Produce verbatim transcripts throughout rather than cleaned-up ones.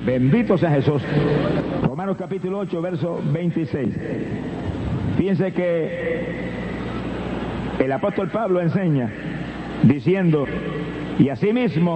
Bendito sea Jesús. Romanos capítulo ocho, verso veintiséis. Fíjense que el apóstol Pablo enseña diciendo, y asimismo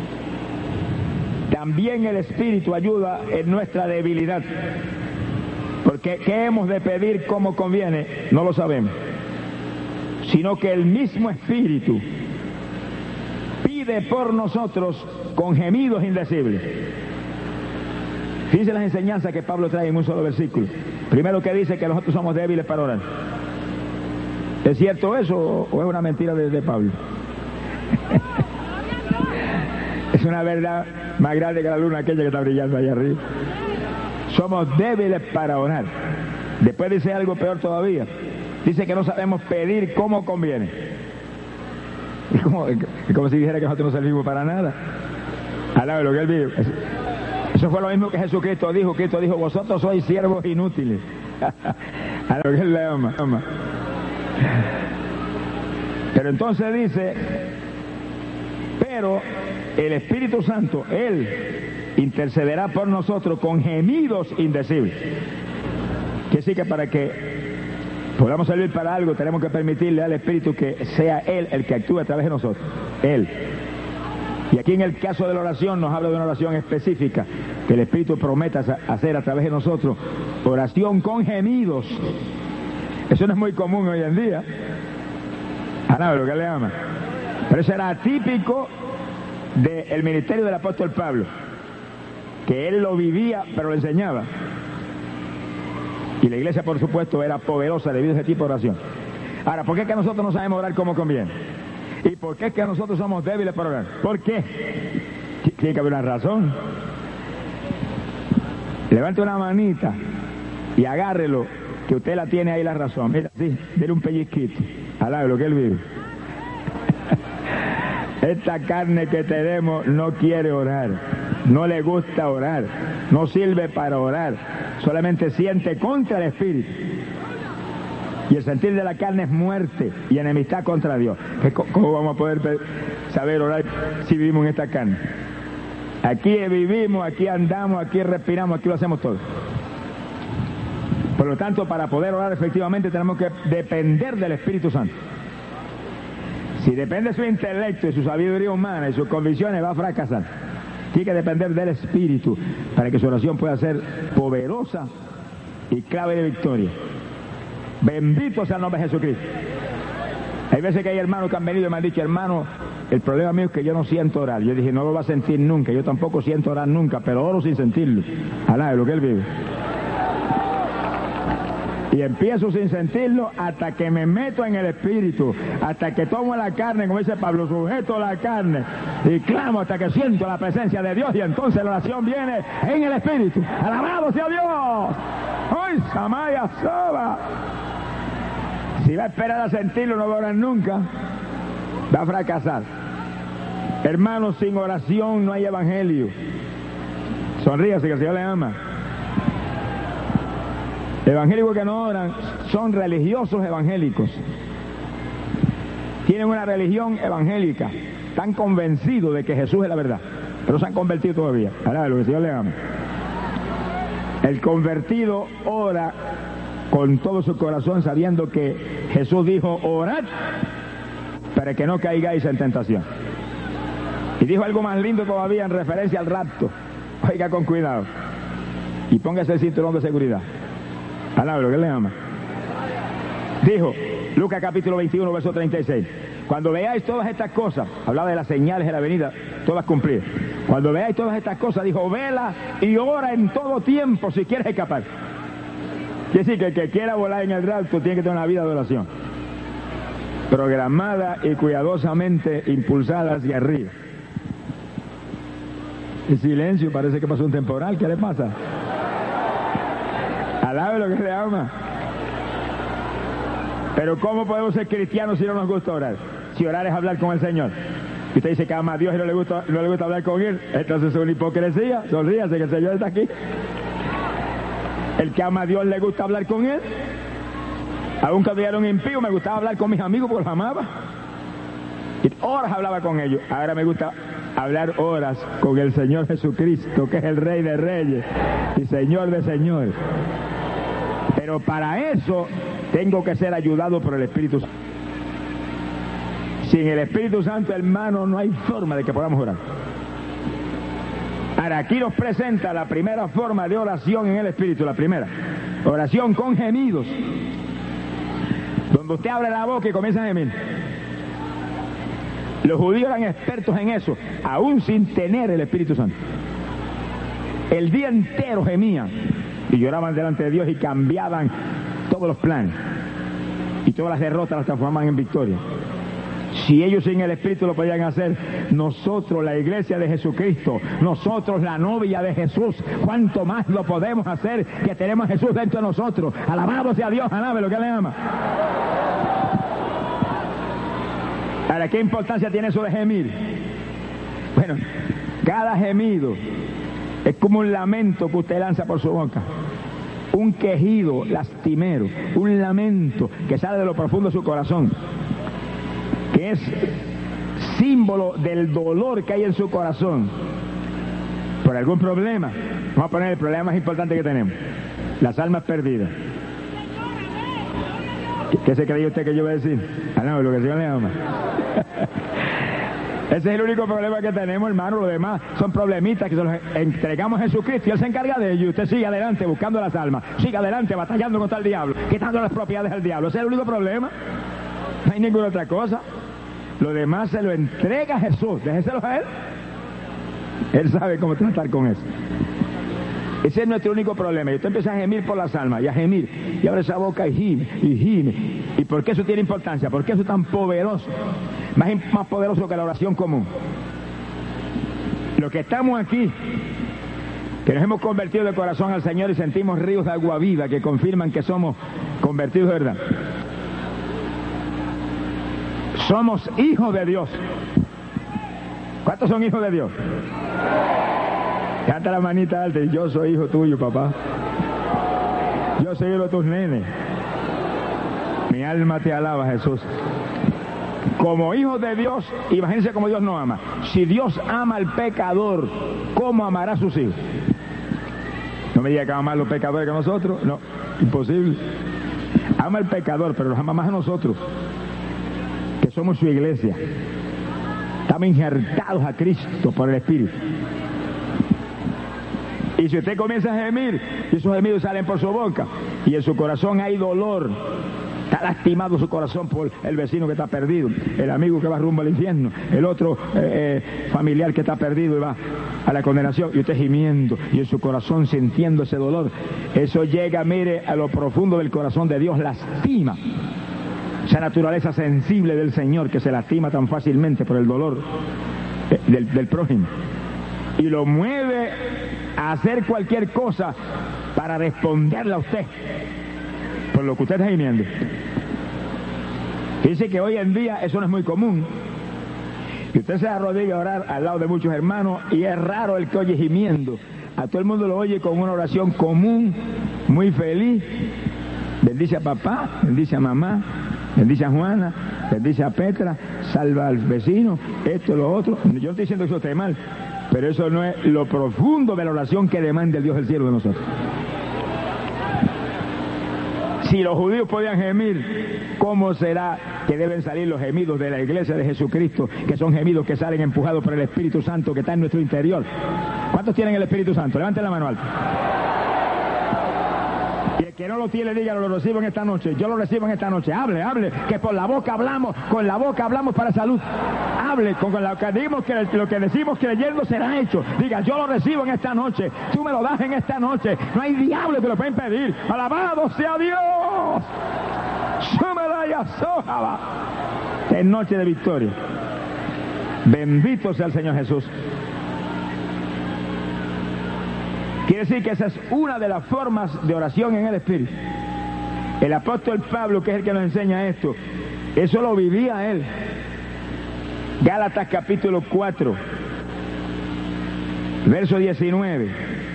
también el Espíritu ayuda en nuestra debilidad. Porque ¿qué hemos de pedir como conviene? No lo sabemos. Sino que el mismo Espíritu pide por nosotros con gemidos indecibles. Fíjense las enseñanzas que Pablo trae en un solo versículo. Primero que dice que nosotros somos débiles para orar. ¿Es cierto eso o es una mentira de, de Pablo? Es una verdad más grande que la luna aquella que está brillando allá arriba. Somos débiles para orar. Después dice algo peor todavía. Dice que no sabemos pedir como conviene. Es como, es como si dijera que nosotros no servimos para nada. Alabe lo que él vive. Eso fue lo mismo que Jesucristo dijo. Cristo dijo, vosotros sois siervos inútiles. A lo que él le ama, ama. Pero entonces dice, pero el Espíritu Santo, Él intercederá por nosotros con gemidos indecibles. Que decir que para que podamos servir para algo tenemos que permitirle al Espíritu que sea Él el que actúe a través de nosotros. Él. Y aquí en el caso de la oración nos habla de una oración específica que el Espíritu prometa hacer a través de nosotros. Oración con gemidos. Eso no es muy común hoy en día. A nada, lo que le ama. Pero eso era típico del ministerio del apóstol Pablo. Que él lo vivía, pero lo enseñaba. Y la iglesia, por supuesto, era poderosa debido a ese tipo de oración. Ahora, ¿por qué es que nosotros no sabemos orar como conviene? ¿Y por qué es que nosotros somos débiles para orar? ¿Por qué? Tiene que haber una razón. Levante una manita y agárrelo, que usted la tiene ahí la razón. Mira, sí, dele un pellizquito. Alabe lo que él vive. Esta carne que tenemos no quiere orar, no le gusta orar, no sirve para orar, solamente siente contra el Espíritu. Y el sentir de la carne es muerte y enemistad contra Dios. ¿Cómo vamos a poder saber orar si vivimos en esta carne? Aquí vivimos, aquí andamos, aquí respiramos, aquí lo hacemos todo. Por lo tanto, para poder orar efectivamente tenemos que depender del Espíritu Santo. Si depende de su intelecto y su sabiduría humana y sus convicciones, va a fracasar. Tiene que depender del Espíritu para que su oración pueda ser poderosa y clave de victoria. Bendito sea el nombre de Jesucristo. Hay veces que hay hermanos que han venido y me han dicho, hermano, el problema mío es que yo no siento orar. Yo dije, no lo va a sentir nunca. Yo tampoco siento orar nunca, pero oro sin sentirlo. Alá, de lo que él vive. Y empiezo sin sentirlo hasta que me meto en el Espíritu, hasta que tomo la carne, como dice Pablo, sujeto la carne y clamo hasta que siento la presencia de Dios, y entonces la oración viene en el Espíritu. ¡Alabado sea Dios! ¡Ay, Samaya Soba! Si va a esperar a sentirlo, no va a orar nunca, va a fracasar. Hermanos, sin oración no hay evangelio. Sonríase que el Señor le ama. Evangélicos que no oran son religiosos evangélicos. Tienen una religión evangélica. Están convencidos de que Jesús es la verdad, pero no se han convertido todavía. Ahora, lo que el Señor le ama. El convertido ora con todo su corazón sabiendo que Jesús dijo, orad para que no caigáis en tentación. Y dijo algo más lindo todavía en referencia al rapto. Oiga con cuidado y póngase el cinturón de seguridad. Alaba lo que le ama. Dijo, Lucas capítulo veintiuno, verso treinta y seis. Cuando veáis todas estas cosas, hablaba de las señales de la venida, todas cumplidas. Cuando veáis todas estas cosas, dijo, vela y ora en todo tiempo si quieres escapar. Quiere decir que el que quiera volar en el rapto tiene que tener una vida de oración, programada y cuidadosamente impulsada hacia arriba. El silencio, parece que pasó un temporal. ¿Qué le pasa? Alabe lo que le ama. Pero ¿cómo podemos ser cristianos si no nos gusta orar? Si orar es hablar con el Señor. Y usted dice que ama a Dios y no le gusta, no le gusta hablar con Él, entonces es una hipocresía. Sonríase que el Señor está aquí. El que ama a Dios le gusta hablar con Él. Aún cuando yo era un impío me gustaba hablar con mis amigos porque los amaba. Y horas hablaba con ellos. Ahora me gusta hablar horas con el Señor Jesucristo, que es el Rey de Reyes y Señor de Señores. Pero para eso tengo que ser ayudado por el Espíritu Santo. Sin el Espíritu Santo, hermano, no hay forma de que podamos orar. Ahora, aquí nos presenta la primera forma de oración en el Espíritu, la primera. Oración con gemidos. Donde usted abre la boca y comienza a gemir. Los judíos eran expertos en eso, aún sin tener el Espíritu Santo. El día entero gemían y lloraban delante de Dios y cambiaban todos los planes. Y todas las derrotas las transformaban en victoria. Si ellos sin el Espíritu lo podían hacer, nosotros, la iglesia de Jesucristo, nosotros, la novia de Jesús, ¿cuánto más lo podemos hacer que tenemos a Jesús dentro de nosotros? Alabado sea Dios, alabe lo que le ama. Ahora, ¿qué importancia tiene eso de gemir? Bueno, cada gemido es como un lamento que usted lanza por su boca. Un quejido lastimero, un lamento que sale de lo profundo de su corazón, que es símbolo del dolor que hay en su corazón por algún problema. Vamos a poner el problema más importante que tenemos: las almas perdidas. ¿Qué, qué se cree usted que yo voy a decir? Ah, no, lo que el Señor le ama. Ese es el único problema que tenemos, hermano. Los demás son problemitas que se los entregamos a Jesucristo y Él se encarga de ellos. Usted sigue adelante buscando las almas, sigue adelante batallando contra el diablo, quitando las propiedades al diablo. Ese es el único problema. No hay ninguna otra cosa. Lo demás se lo entrega a Jesús. Déjeselo a Él. Él sabe cómo tratar con eso. Ese es nuestro único problema. Y usted empieza a gemir por las almas y a gemir. Y abre esa boca y gime, y gime. ¿Y por qué eso tiene importancia? ¿Por qué eso es tan poderoso? Más, más poderoso que la oración común. Los que estamos aquí, que nos hemos convertido de corazón al Señor y sentimos ríos de agua viva que confirman que somos convertidos de verdad. Somos hijos de Dios. ¿Cuántos son hijos de Dios? Canta la manita alta y yo soy hijo tuyo, papá. Yo soy hijo de tus nenes. Mi alma te alaba, Jesús. Como hijos de Dios, imagínense cómo Dios nos ama. Si Dios ama al pecador, ¿cómo amará a sus hijos? No me diga que ama a los pecadores que a nosotros. No, imposible. Ama al pecador, pero los ama más a nosotros, que somos su iglesia. Estamos injertados a Cristo por el Espíritu. Y si usted comienza a gemir, y esos gemidos salen por su boca, y en su corazón hay dolor, está lastimado su corazón por el vecino que está perdido, el amigo que va rumbo al infierno, el otro eh, eh, familiar que está perdido y va a la condenación, y usted gimiendo, y en su corazón sintiendo ese dolor, eso llega, mire, a lo profundo del corazón de Dios, lastima esa naturaleza sensible del Señor que se lastima tan fácilmente por el dolor eh, del, del prójimo, y lo mueve a hacer cualquier cosa para responderle a usted por lo que usted está gimiendo. Dice que hoy en día eso no es muy común, que usted se arrodilla a orar al lado de muchos hermanos y es raro el que oye gimiendo. A todo el mundo lo oye con una oración común, muy feliz. Bendice a papá, bendice a mamá, bendice a Juana, bendice a Petra, salva al vecino, esto, lo otro. Yo no estoy diciendo que eso esté mal, pero eso no es lo profundo de la oración que demanda el Dios del cielo de nosotros. Si los judíos podían gemir, ¿cómo será que deben salir los gemidos de la iglesia de Jesucristo, que son gemidos que salen empujados por el Espíritu Santo que está en nuestro interior? ¿Cuántos tienen el Espíritu Santo? Levanten la mano alta. Y el que no lo tiene, dígalo, lo recibo en esta noche. Yo lo recibo en esta noche. Hable, hable, que por la boca hablamos, con la boca hablamos para salud. Hable, con lo que decimos, que lo que decimos creyendo será hecho. Diga, yo lo recibo en esta noche. Tú me lo das en esta noche. No hay diablo que lo pueda impedir. Alabado sea Dios. Es noche de victoria. Bendito sea el Señor Jesús. Quiere decir que esa es una de las formas de oración en el Espíritu. El apóstol Pablo, que es el que nos enseña esto, eso lo vivía él. Gálatas capítulo cuatro, verso diecinueve.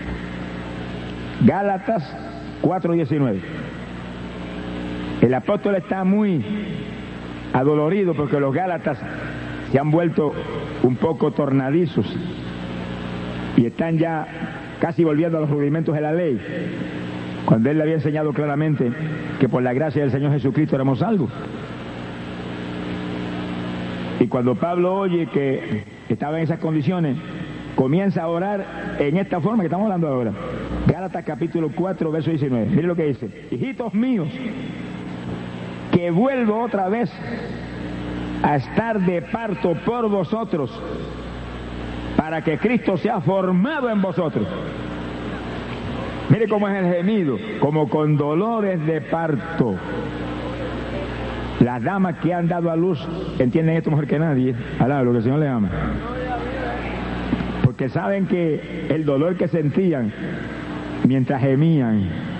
Gálatas cuatro, diecinueve. El apóstol está muy adolorido porque los gálatas se han vuelto un poco tornadizos y están ya casi volviendo a los rudimentos de la ley, cuando Él le había enseñado claramente que por la gracia del Señor Jesucristo éramos salvos. Y cuando Pablo oye que estaba en esas condiciones, comienza a orar en esta forma que estamos hablando ahora. Gálatas capítulo cuatro, verso diecinueve. Mire lo que dice: hijitos míos, que vuelvo otra vez a estar de parto por vosotros, para que Cristo sea formado en vosotros. Mire cómo es el gemido, como con dolores de parto. Las damas que han dado a luz entienden esto mejor que nadie. Alá, lo que el Señor les ama. Porque saben que el dolor que sentían mientras gemían,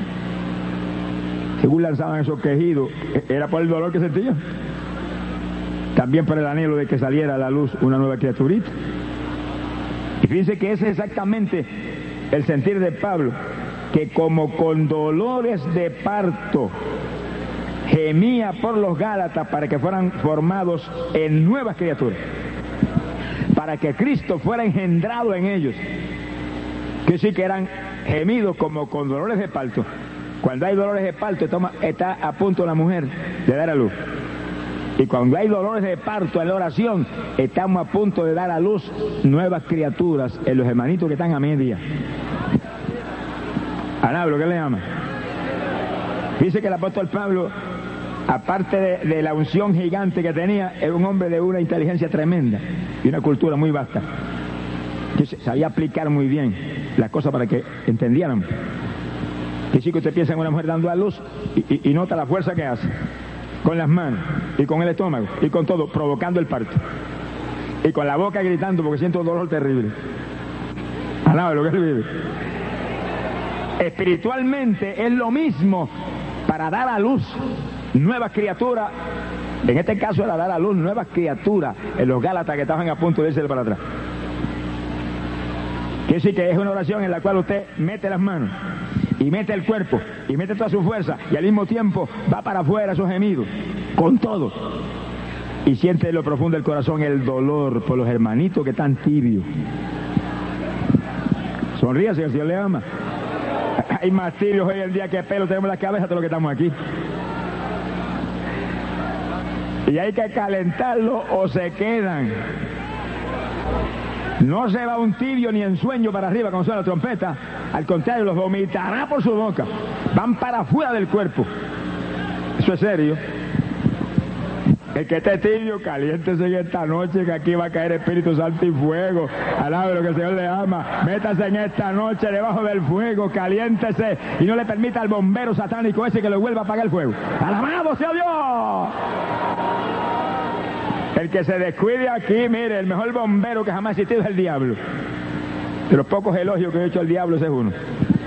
según lanzaban esos quejidos, era por el dolor que sentían. También por el anhelo de que saliera a la luz una nueva criaturita. Y fíjense que ese es exactamente el sentir de Pablo, que como con dolores de parto gemía por los Gálatas para que fueran formados en nuevas criaturas, para que Cristo fuera engendrado en ellos. Que sí que eran gemidos como con dolores de parto. Cuando hay dolores de parto está a punto la mujer de dar a luz. Y cuando hay dolores de parto en la oración, estamos a punto de dar a luz nuevas criaturas en los hermanitos que están a media. Anablo, ¿qué le llama? Dice que el apóstol Pablo, aparte de, de la unción gigante que tenía, era un hombre de una inteligencia tremenda y una cultura muy vasta, que sabía aplicar muy bien las cosas para que entendieran. Que sí que usted piensa en una mujer dando a luz y, y, y nota la fuerza que hace con las manos y con el estómago y con todo, provocando el parto, y con la boca gritando porque siento un dolor terrible. Alaba lo que él vive. Espiritualmente es lo mismo para dar a luz nuevas criaturas. En este caso era dar a luz nuevas criaturas en los Gálatas que estaban a punto de irse para atrás. Quiere decir que es una oración en la cual usted mete las manos y mete el cuerpo y mete toda su fuerza y al mismo tiempo va para afuera esos gemidos con todo, y siente en lo profundo del corazón el dolor por los hermanitos que están tibios. Sonríase, que el Señor le ama. Hay más tibios hoy en día que pelo tenemos en la cabeza todos los que estamos aquí, y hay que calentarlos o se quedan. No se va un tibio ni en sueño para arriba cuando suena la trompeta. Al contrario, los vomitará por su boca. Van para afuera del cuerpo. Eso es serio. El que esté tibio, caliéntese en esta noche, que aquí va a caer Espíritu Santo y fuego. Alabe lo que el Señor le ama. Métase en esta noche debajo del fuego, caliéntese y no le permita al bombero satánico ese que le vuelva a apagar el fuego. ¡Alabado sea Dios! El que se descuide aquí, mire, el mejor bombero que jamás ha existido es el diablo. De los pocos elogios que he hecho al diablo, ese es uno.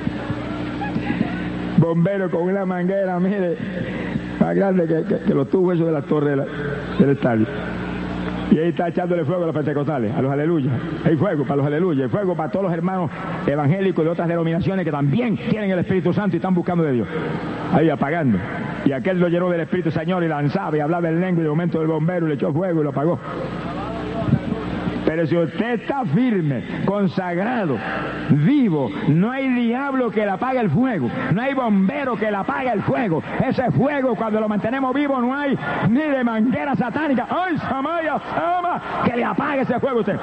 Bombero con una manguera, mire, más grande que, que, que los tubos esos de la torre de la, del estadio. Y ahí está echándole fuego a los pentecostales, a los aleluyas. Hay fuego para los aleluyas, hay fuego para todos los hermanos evangélicos de otras denominaciones que también quieren el Espíritu Santo y están buscando de Dios. Ahí apagando. Y aquel lo llenó del Espíritu Señor y lanzaba y hablaba en lengua, y de momento el bombero le echó fuego y lo apagó. Pero si usted está firme, consagrado, vivo, no hay diablo que le apague el fuego, no hay bombero que le apague el fuego. Ese fuego, cuando lo mantenemos vivo, no hay ni de manguera satánica, ¡ay, Samaya, Sama!, que le apague ese fuego a usted.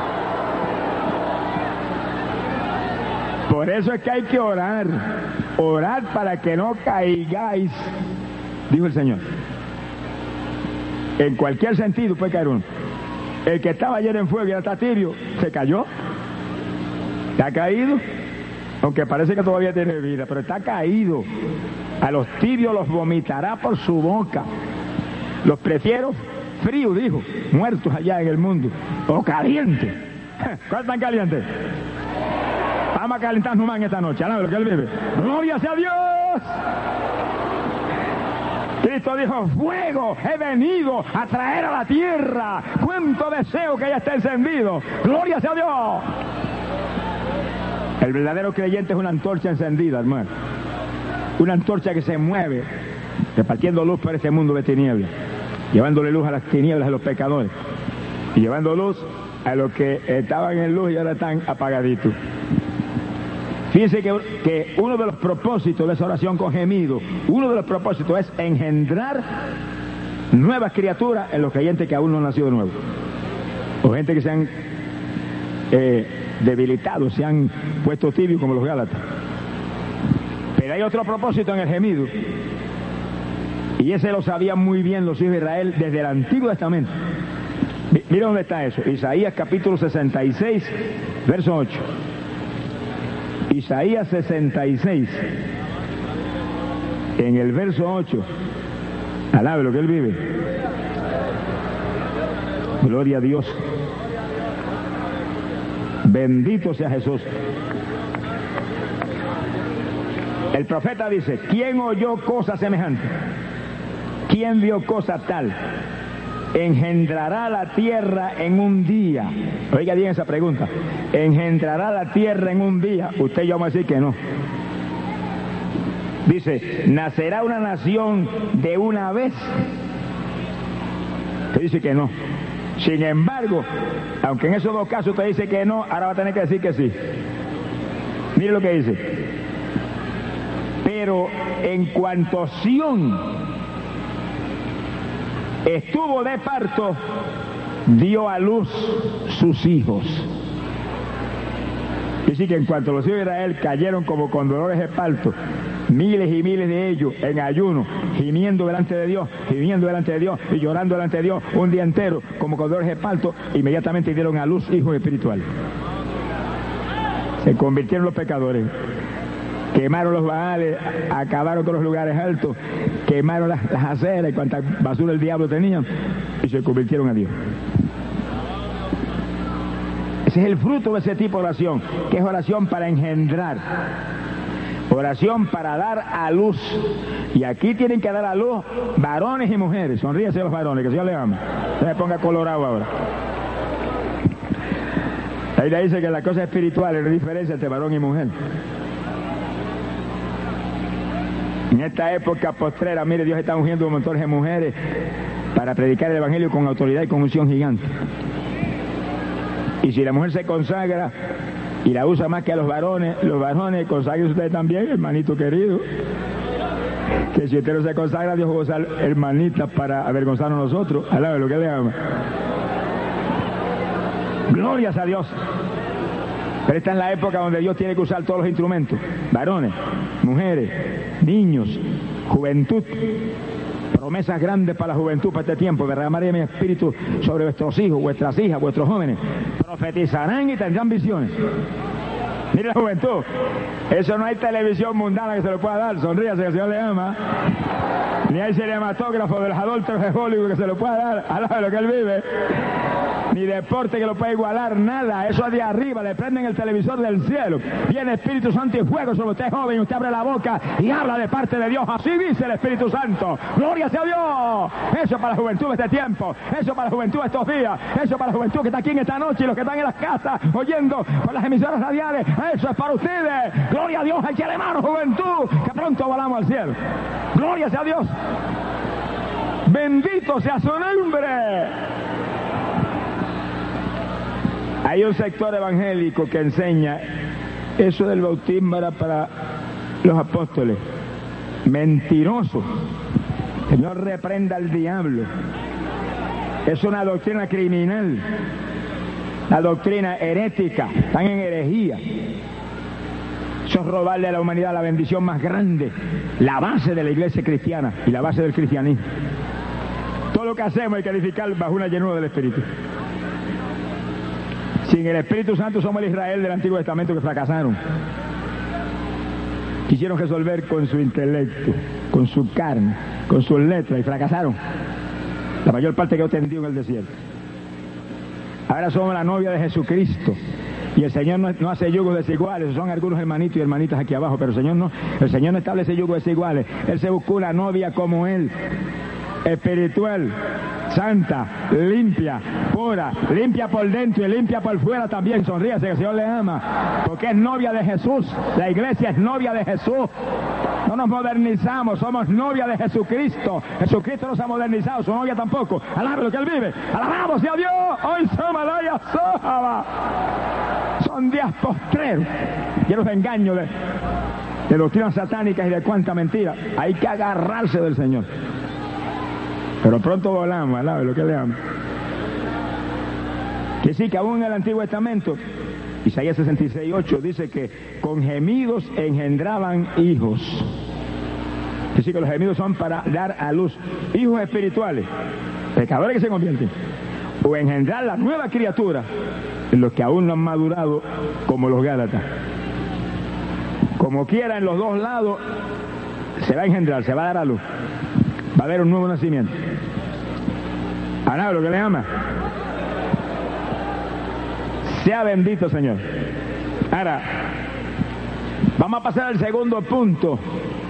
Por eso es que hay que orar, orar para que no caigáis, dijo el Señor. En cualquier sentido puede caer uno. El que estaba ayer en fuego y ahora está tibio, se cayó. ¿Está caído? Aunque parece que todavía tiene vida, pero está caído. A los tibios los vomitará por su boca. Los prefiero fríos, dijo, muertos allá en el mundo, o calientes. ¿Cuál tan caliente? Vamos a calentarnos más en esta noche. ¿A lo que él vive? ¡Gloria sea Dios! Cristo dijo, fuego he venido a traer a la tierra. Cuánto deseo que ya esté encendido. ¡Gloria sea Dios! El verdadero creyente es una antorcha encendida, hermano. Una antorcha que se mueve, repartiendo luz por este mundo de tinieblas, llevándole luz a las tinieblas de los pecadores. y llevando luz a los que estaban en luz y ahora están apagaditos. Fíjense que, que uno de los propósitos de esa oración con gemido, uno de los propósitos es engendrar nuevas criaturas en los creyentes que aún no han nacido de nuevo, o gente que se han eh, debilitado, se han puesto tibios como los Gálatas. Pero hay otro propósito en el gemido, y ese lo sabían muy bien los hijos de Israel desde el Antiguo Testamento. Mira dónde está eso. Isaías capítulo sesenta y seis, verso ocho. Isaías sesenta y seis, en el verso ocho. Alabe lo que él vive. Gloria a Dios. Bendito sea Jesús. El profeta dice: ¿quién oyó cosa semejante? ¿Quién vio cosa tal? Engendrará la tierra en un día. Oiga bien esa pregunta. ¿Engendrará la tierra en un día? Usted y yo vamos a decir que no. Dice: ¿nacerá una nación de una vez? Usted dice que no. Sin embargo, aunque en esos dos casos usted dice que no, ahora va a tener que decir que sí. Mire lo que dice: pero en cuanto Sión estuvo de parto, dio a luz sus hijos. Dice que en cuanto los hijos de Israel cayeron como con dolores de parto, miles y miles de ellos en ayuno, gimiendo delante de Dios, gimiendo delante de Dios y llorando delante de Dios un día entero, como con dolores de parto, inmediatamente dieron a luz hijos espirituales. Se convirtieron los pecadores. Quemaron los baales, acabaron con los lugares altos, quemaron las, las aceras y cuanta basura el diablo tenía, y se convirtieron a Dios. Ese es el fruto de ese tipo de oración, que es oración para engendrar, oración para dar a luz. Y aquí tienen que dar a luz varones y mujeres. Sonríese los varones, que el Señor les ama. No me ponga colorado ahora. Ahí le dice que la cosa espiritual es la diferencia entre varón y mujer. En esta época postrera, mire, Dios está ungiendo un montón de mujeres para predicar el evangelio con autoridad y con unción gigante. Y si la mujer se consagra y la usa más que a los varones, los varones, consagren ustedes también, hermanito querido. Que si usted no se consagra, Dios va a usar hermanitas para avergonzarnos a nosotros. Alabe lo que le ama. Glorias a Dios. Pero esta es la época donde Dios tiene que usar todos los instrumentos. Varones, mujeres, niños, juventud. Promesas grandes para la juventud para este tiempo. Derramaré mi espíritu sobre vuestros hijos, vuestras hijas, vuestros jóvenes. Profetizarán y tendrán visiones. Mire la juventud. Eso no hay televisión mundana que se lo pueda dar. Sonríase, que el Señor le ama. Ni hay cinematógrafo de los adultos de Hollywood que se lo pueda dar. Alaba de lo que él vive. Ni deporte que lo pueda igualar, nada. Eso es de arriba, le prenden el televisor del cielo. Viene Espíritu Santo y fuego sobre usted, joven, y usted abre la boca y habla de parte de Dios. Así dice el Espíritu Santo. ¡Gloria sea a Dios! Eso para la juventud de este tiempo. Eso para la juventud de estos días. Eso para la juventud que está aquí en esta noche y los que están en las casas oyendo por las emisoras radiales. Eso es para ustedes. ¡Gloria a Dios! ¡Échale mano, juventud! Que pronto volamos al cielo. ¡Gloria sea a Dios! ¡Bendito sea su nombre! Hay un sector evangélico que enseña eso del bautismo era para los apóstoles. Mentiroso. Que no reprenda al diablo. Es una doctrina criminal. La doctrina herética. Están en herejía. Eso es robarle a la humanidad la bendición más grande. La base de la iglesia cristiana y la base del cristianismo. Todo lo que hacemos hay que edificar bajo una llenura del Espíritu. Sin el Espíritu Santo somos el Israel del Antiguo Testamento que fracasaron. Quisieron resolver con su intelecto, con su carne, con sus letras y fracasaron. La mayor parte quedó tendido en el desierto. Ahora somos la novia de Jesucristo. Y el Señor no, no hace yugos desiguales. Son algunos hermanitos y hermanitas aquí abajo, pero el Señor no, el Señor no establece yugos desiguales. Él se buscó una novia como Él. Espiritual, santa, limpia, pura, limpia por dentro y limpia por fuera también. Sonríase, que el Señor le ama, porque es novia de Jesús. La iglesia es novia de Jesús. no nos modernizamos, somos novia de Jesucristo. Jesucristo nos ha modernizado, su novia tampoco. Alabe lo que Él vive. Alabamos a Dios. Hoy Somalaya Sojaba. Son días postreros, llenos de engaño, de, de doctrinas satánicas y de cuánta mentira. Hay que agarrarse del Señor. Pero pronto volamos, alabe lo que leamos. Que sí, que aún en el Antiguo Testamento, Isaías sesenta y seis, ocho dice que con gemidos engendraban hijos. Que sí, que los gemidos son para dar a luz hijos espirituales, pecadores que se convierten, o engendrar la nueva criatura en los que aún no han madurado, como los Gálatas. Como quiera, en los dos lados se va a engendrar, se va a dar a luz, va a haber un nuevo nacimiento. ¿Alabe lo que le ama? Sea bendito, Señor. Ahora, vamos a pasar al segundo punto.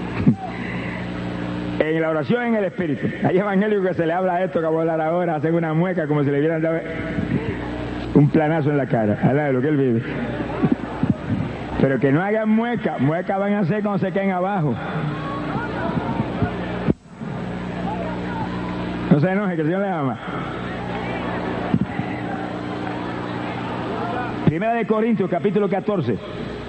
En la oración en el Espíritu. Hay evangélicos que se le habla a esto que voy a hablar ahora, hacen una mueca como si le hubieran dado un planazo en la cara. Alabe lo que Él vive. Pero que no hagan mueca. Mueca van a hacer cuando se queden abajo. No se enoje, que el Señor le ama. Primera de Corintios, capítulo catorce.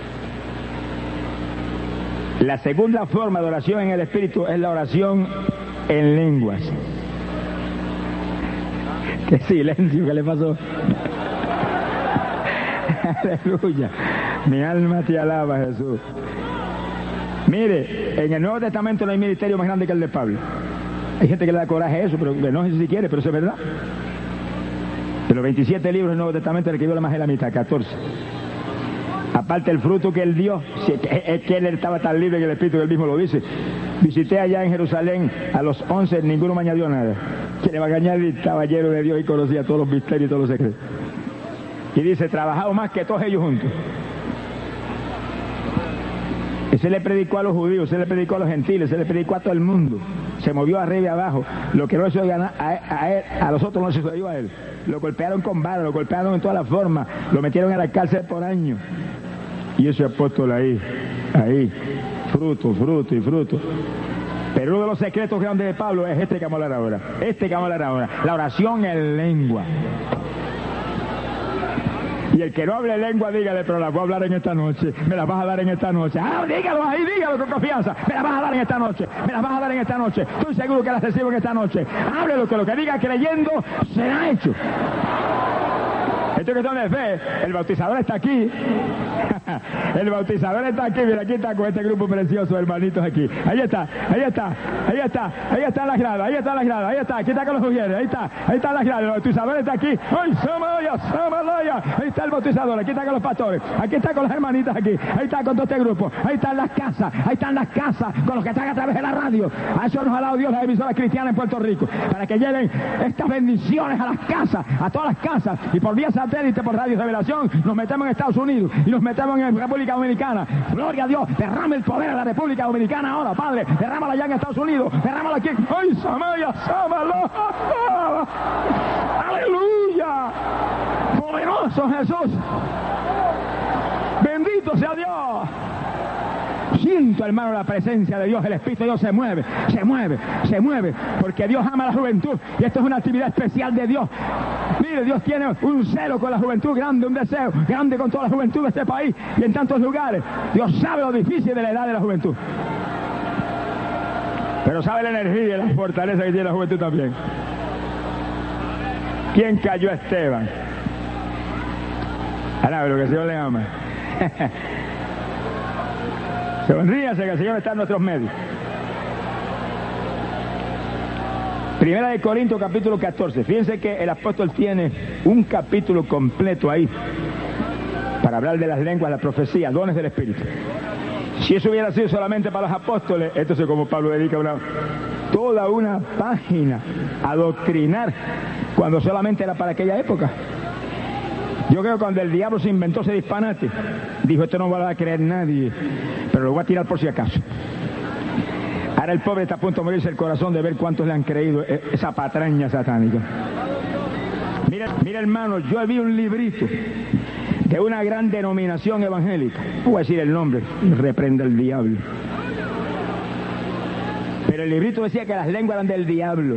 La segunda forma de oración en el Espíritu es la oración en lenguas. ¡Qué silencio! ¿Qué le pasó? Aleluya. Mi alma te alaba, Jesús. Mire, en el Nuevo Testamento no hay ministerio más grande que el de Pablo. Hay gente que le da coraje a eso, pero no sé si quiere, pero eso es verdad. De los veintisiete libros del Nuevo Testamento, el que dio la más de la mitad, catorce. Aparte el fruto que Él dio, es que Él estaba tan libre en el Espíritu que Él mismo lo dice. Visité allá en Jerusalén a los once, ninguno me añadió nada. Que le va a engañar, estaba lleno de Dios y conocía todos los misterios y todos los secretos. Y dice, trabajado más que todos ellos juntos. Ese le predicó a los judíos, se le predicó a los gentiles, se le predicó a todo el mundo. Se movió arriba y abajo. Lo que no le sucedió a, a, él, a los otros no se sucedió a él. Lo golpearon con vara, lo golpearon en todas las formas, lo metieron a la cárcel por años. Y ese apóstol ahí, ahí, fruto, fruto y fruto. Pero uno de los secretos grandes de Pablo es este que vamos a hablar ahora. Este que vamos a hablar ahora. La oración en lengua. Y el que no hable lengua, dígale, pero la voy a hablar en esta noche. Me la vas a dar en esta noche. Ah, dígalo ahí, dígalo con confianza. Me la vas a dar en esta noche. Me la vas a dar en esta noche. Estoy seguro que la recibo en esta noche. Háblelo, que lo que diga creyendo será hecho. Esto que son de fe, el bautizador está aquí. El bautizador está aquí, mira, aquí está con este grupo precioso de hermanitos aquí. Ahí está, ahí está, ahí está, ahí están las gradas, ahí están las gradas, ahí está, aquí está con los mujeres, ahí está, ahí están las gradas, el bautizador está aquí. ¡Ay, Samaya, Samalaya! Ahí está el bautizador, aquí está con los pastores, aquí está con las hermanitas aquí, ahí está con todo este grupo, ahí están las casas, ahí están las casas con los que están a través de la radio. A eso nos ha dado Dios las emisoras cristianas en Puerto Rico, para que lleguen estas bendiciones a las casas, a todas las casas, y por vía satélite, por Radio Revelación, nos metemos en Estados Unidos y nos metemos en República Dominicana. Gloria a Dios, derrama el poder a la República Dominicana ahora, Padre, derrámala allá en Estados Unidos, derrámala aquí. ¡Ay, Samaya, Samala! ¡Aleluya! ¡Poderoso Jesús! ¡Bendito sea Dios! Siento, hermano, la presencia de Dios, el Espíritu de Dios se mueve, se mueve, se mueve, porque Dios ama a la juventud y esto es una actividad especial de Dios. Mire, Dios tiene un celo con la juventud grande, un deseo grande con toda la juventud de este país y en tantos lugares. Dios sabe lo difícil de la edad de la juventud, pero sabe la energía y la fortaleza que tiene la juventud también. ¿Quién cayó? Esteban. Ahora, lo que el Señor le ama. Sonríase, que el Señor está en nuestros medios. Primera de Corintios, capítulo catorce. Fíjense que el apóstol tiene un capítulo completo ahí para hablar de las lenguas, la profecía, dones del Espíritu. Si eso hubiera sido solamente para los apóstoles, entonces como Pablo dedica una, toda una página a doctrinar, cuando solamente era para aquella época. Yo creo que cuando el diablo se inventó ese disparate, dijo, esto no va a creer nadie, pero lo voy a tirar por si acaso. Ahora el pobre está a punto de morirse el corazón de ver cuántos le han creído esa patraña satánica. Mira, mira hermano, yo vi un librito de una gran denominación evangélica. No voy a decir el nombre, reprenda el diablo. Pero el librito decía que las lenguas eran del diablo.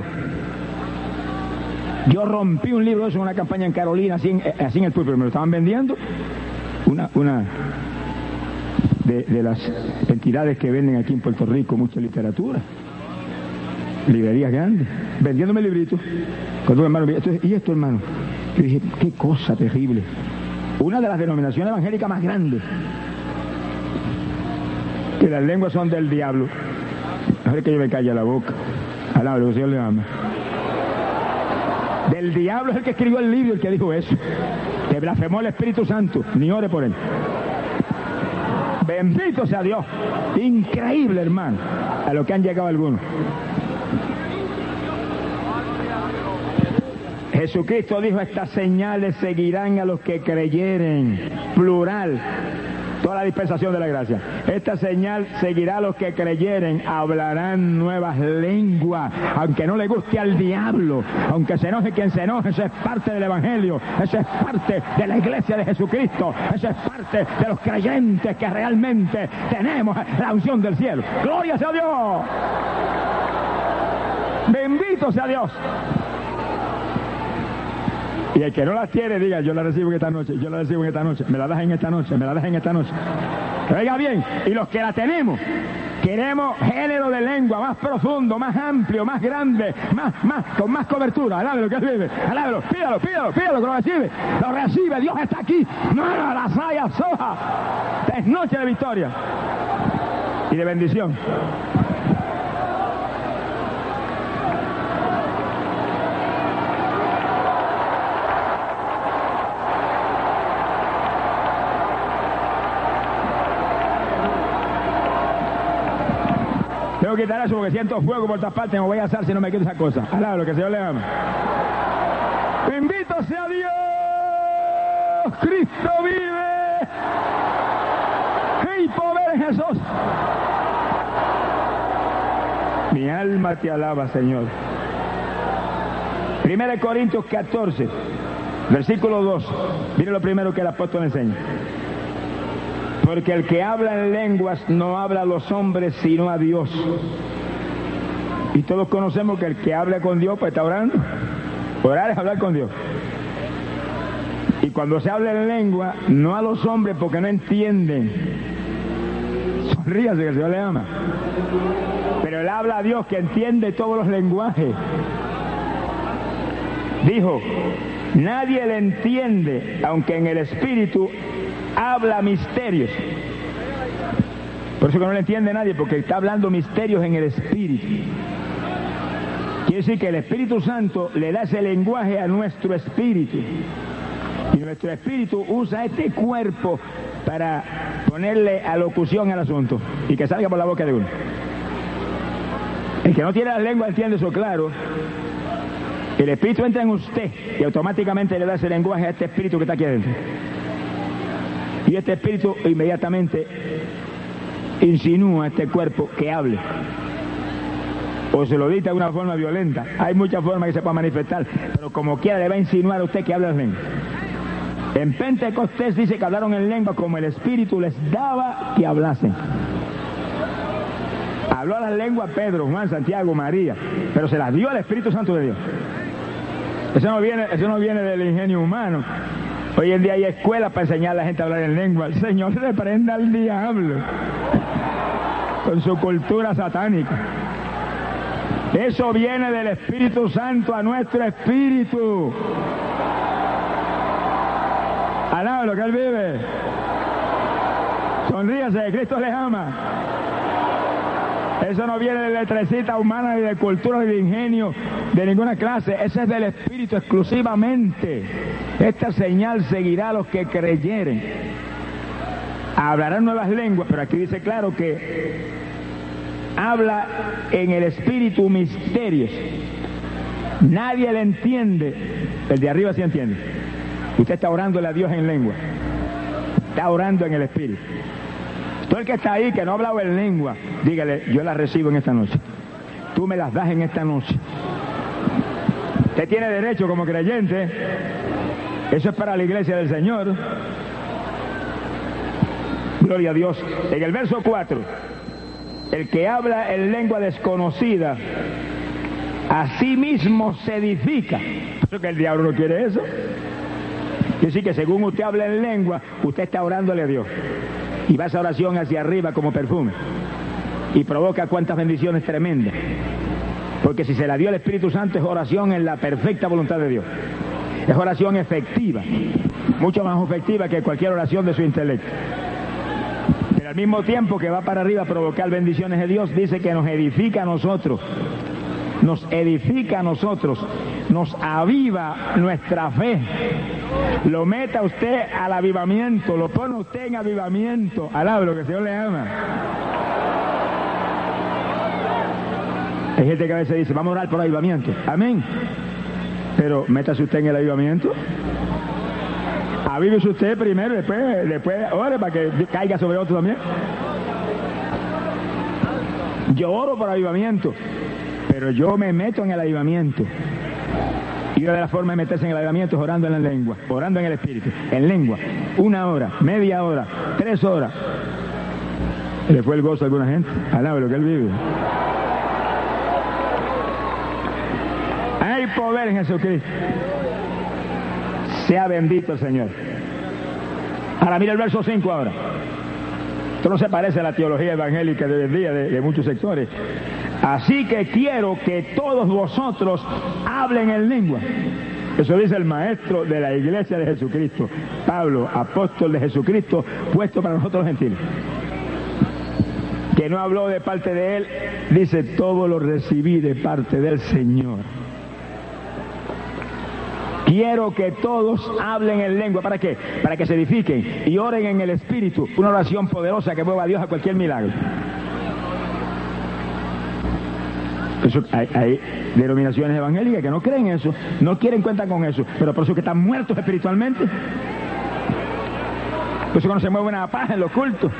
Yo rompí un libro de eso en una campaña en Carolina, así en, así en el púlpito, me lo estaban vendiendo. Una, una de, de las entidades que venden aquí en Puerto Rico mucha literatura. Librerías grandes, vendiéndome el librito. Cuando un hermano me dijo, ¿y esto, hermano? Yo dije, qué cosa terrible. Una de las denominaciones evangélicas más grandes. Que las lenguas son del diablo. Mejor es que yo me calle la boca. Alaba, el Señor le ama. Del diablo es el que escribió el libro, el que dijo eso. Que blasfemó el Espíritu Santo. Ni ore por él. Bendito sea Dios. Increíble, hermano, a lo que han llegado algunos. Jesucristo dijo, estas señales seguirán a los que creyeren. Plural. Toda la dispensación de la gracia. Esta señal seguirá a los que creyeren, hablarán nuevas lenguas, aunque no le guste al diablo, aunque se enoje quien se enoje, eso es parte del Evangelio, eso es parte de la iglesia de Jesucristo, eso es parte de los creyentes que realmente tenemos la unción del cielo. ¡Gloria sea Dios! ¡Bendito sea Dios! Y el que no las tiene, diga, yo la recibo en esta noche, yo la recibo en esta noche, me la das en esta noche, me la das en esta noche. Oiga bien, y los que la tenemos, queremos género de lengua más profundo, más amplio, más grande, más, más, con más cobertura. Alábelo que él vive, alábelo, pídalo, pídalo, pídalo, que lo recibe, lo recibe, Dios está aquí. No, no, la saya soja. Es noche de victoria y de bendición. Tengo que quitar eso porque siento fuego por todas partes, me voy a asar si no me quito esa cosa. Alá, lo que el Señor le ama. Bendito sea Dios, Cristo vive. ¡Hey, poder Jesús! Mi alma te alaba, Señor. Primera de Corintios catorce, versículo dos. Mire lo primero que el apóstol enseña. Porque el que habla en lenguas no habla a los hombres sino a Dios. Y todos conocemos que el que habla con Dios pues está orando. Orar es hablar con Dios. Y cuando se habla en lengua, no a los hombres porque no entienden. Sonríase que el Señor le ama. Pero él habla a Dios que entiende todos los lenguajes. Dijo, nadie le entiende, aunque en el espíritu habla misterios. Por eso que no le entiende nadie, porque está hablando misterios en el espíritu. Quiere decir que el Espíritu Santo le da ese lenguaje a nuestro espíritu. Y nuestro espíritu usa este cuerpo para ponerle alocución al asunto y que salga por la boca de uno. El que no tiene la lengua entiende eso claro. El espíritu entra en usted y automáticamente le da ese lenguaje a este espíritu que está aquí adentro. Y este espíritu inmediatamente insinúa a este cuerpo que hable. O se lo dicta de una forma violenta. Hay muchas formas que se puede manifestar, pero como quiera le va a insinuar a usted que habla en lengua. En Pentecostés dice que hablaron en lengua como el espíritu les daba que hablasen. Habló las lenguas Pedro, Juan, Santiago, María, pero se las dio al Espíritu Santo de Dios. Eso no viene, eso no viene del ingenio humano. Hoy en día hay escuelas para enseñar a la gente a hablar en lengua. El Señor reprenda al diablo con su cultura satánica. Eso viene del Espíritu Santo a nuestro espíritu. Alábalo que Él vive. Sonríase, Cristo les ama. Eso no viene de letrecita humana, ni de cultura, ni de ingenio, de ninguna clase. Ese es del Espíritu exclusivamente. Esta señal seguirá a los que creyeren. Hablarán nuevas lenguas, pero aquí dice claro que habla en el Espíritu misterios. Nadie le entiende. El de arriba sí entiende. Usted está orándole a Dios en lengua. Está orando en el Espíritu. Todo el que está ahí, que no ha hablado en lengua, dígale, yo las recibo en esta noche. Tú me las das en esta noche. Usted tiene derecho como creyente. Eso es para la iglesia del Señor. Gloria a Dios. En el verso cuatro. El que habla en lengua desconocida, a sí mismo se edifica. ¿Eso que el diablo no quiere eso? Quiere decir que según usted habla en lengua, usted está orándole a Dios. Y va esa oración hacia arriba como perfume. Y provoca cuantas bendiciones tremendas. Porque si se la dio el Espíritu Santo, es oración en la perfecta voluntad de Dios. Es oración efectiva. Mucho más efectiva que cualquier oración de su intelecto. Pero al mismo tiempo que va para arriba a provocar bendiciones de Dios, dice que nos edifica a nosotros. Nos edifica a nosotros. Nos aviva nuestra fe. Lo meta usted al avivamiento. Lo pone usted en avivamiento. Alaba lo que el Señor le ama. Hay gente que a veces dice, vamos a orar por avivamiento. Amén. Pero métase usted en el avivamiento. Avívese usted primero, después, después ore para que caiga sobre otro también. Yo oro por avivamiento, pero yo me meto en el avivamiento. Y una de las formas de meterse en el avivamiento es orando en la lengua, orando en el Espíritu, en lengua. Una hora, media hora, tres horas. Le fue el gozo a alguna gente. Alaba lo que él vive. Hay poder en Jesucristo. Sea bendito el Señor. Ahora mira el verso cinco ahora. Esto no se parece a la teología evangélica de hoy en día de, de muchos sectores. Así que quiero que todos vosotros hablen en lengua. Eso dice el maestro de la iglesia de Jesucristo, Pablo, apóstol de Jesucristo, puesto para nosotros los gentiles. Que no habló de parte de él, dice, todo lo recibí de parte del Señor. Quiero que todos hablen en lengua. ¿Para qué? Para que se edifiquen y oren en el Espíritu. Una oración poderosa que mueva a Dios a cualquier milagro. Eso, hay, hay denominaciones evangélicas que no creen eso, no quieren cuenta con eso, pero por eso que están muertos espiritualmente. Por eso que no se mueve una paja en los cultos.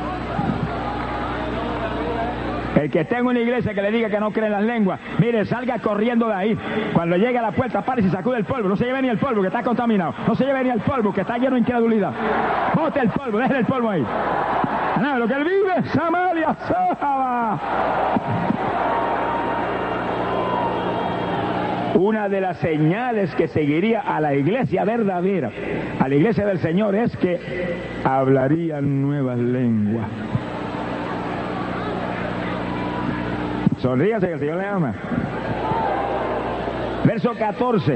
El que esté en una iglesia que le diga que no cree en las lenguas, mire, salga corriendo de ahí. Cuando llegue a la puerta, pare y se sacude el polvo. No se lleve ni el polvo, que está contaminado. No se lleve ni el polvo, que está lleno de incredulidad. Bote el polvo, déjele el polvo ahí. Nada, lo que él vive, Samaria, Sahaba. Una de las señales que seguiría a la iglesia verdadera, a la iglesia del Señor, es que hablarían nuevas lenguas. Sonríase que el Señor le ama. Verso catorce.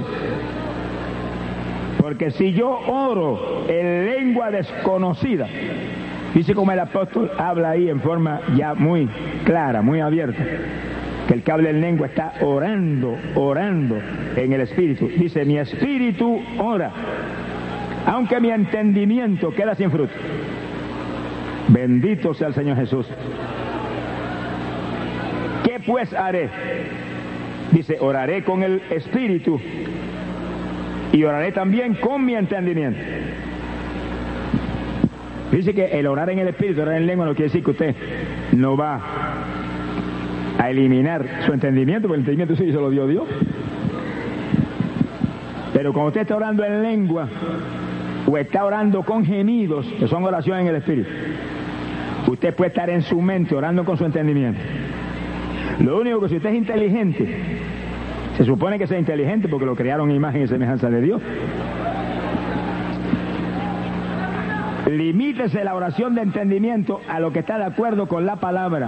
Porque si yo oro en lengua desconocida, dice como el apóstol habla ahí en forma ya muy clara, muy abierta, que el que habla en lengua está orando, orando en el Espíritu. Dice, mi espíritu ora, aunque mi entendimiento queda sin fruto. Bendito sea el Señor Jesús. ¿Qué pues haré? Dice, oraré con el Espíritu y oraré también con mi entendimiento. Dice que el orar en el Espíritu, orar en lengua, no quiere decir que usted no va a eliminar su entendimiento, porque el entendimiento sí se lo dio Dios. Pero cuando usted está orando en lengua o está orando con gemidos, que son oraciones en el Espíritu, usted puede estar en su mente orando con su entendimiento. Lo único que si usted es inteligente, se supone que sea inteligente porque lo crearon en imagen y semejanza de Dios. Limítese la oración de entendimiento a lo que está de acuerdo con la palabra.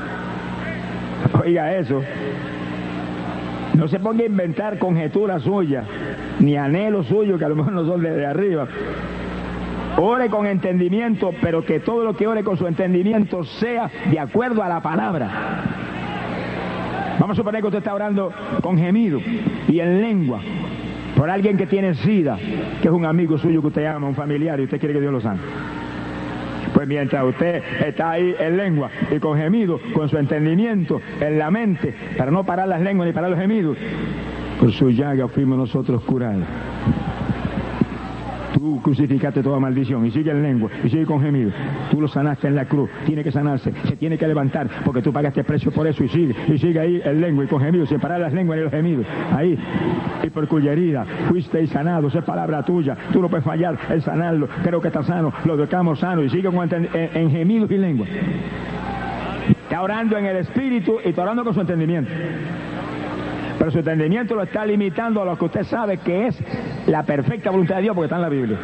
Oiga eso. No se ponga a inventar conjeturas suyas, ni anhelos suyos que a lo mejor no son desde arriba. Ore con entendimiento, pero que todo lo que ore con su entendimiento sea de acuerdo a la palabra. Vamos a suponer que usted está orando con gemido y en lengua por alguien que tiene sida, que es un amigo suyo que usted ama, un familiar, y usted quiere que Dios lo sane. Pues mientras usted está ahí en lengua y con gemido, con su entendimiento en la mente, para no parar las lenguas ni parar los gemidos, por su llaga fuimos nosotros curados. Tú crucificaste toda maldición y sigue en lengua y sigue con gemido. Tú lo sanaste en la cruz, tiene que sanarse, se tiene que levantar porque tú pagaste precio por eso y sigue, y sigue ahí en lengua y con gemido, sin parar las lenguas ni los gemidos. Ahí, y por cuya herida fuisteis sanados, es palabra tuya, tú no puedes fallar en sanarlo, creo que está sano, lo dejamos sano y sigue con en, en, en gemidos y lengua. Está orando en el espíritu y está orando con su entendimiento. Pero su entendimiento lo está limitando a lo que usted sabe que es la perfecta voluntad de Dios, porque está en la Biblia.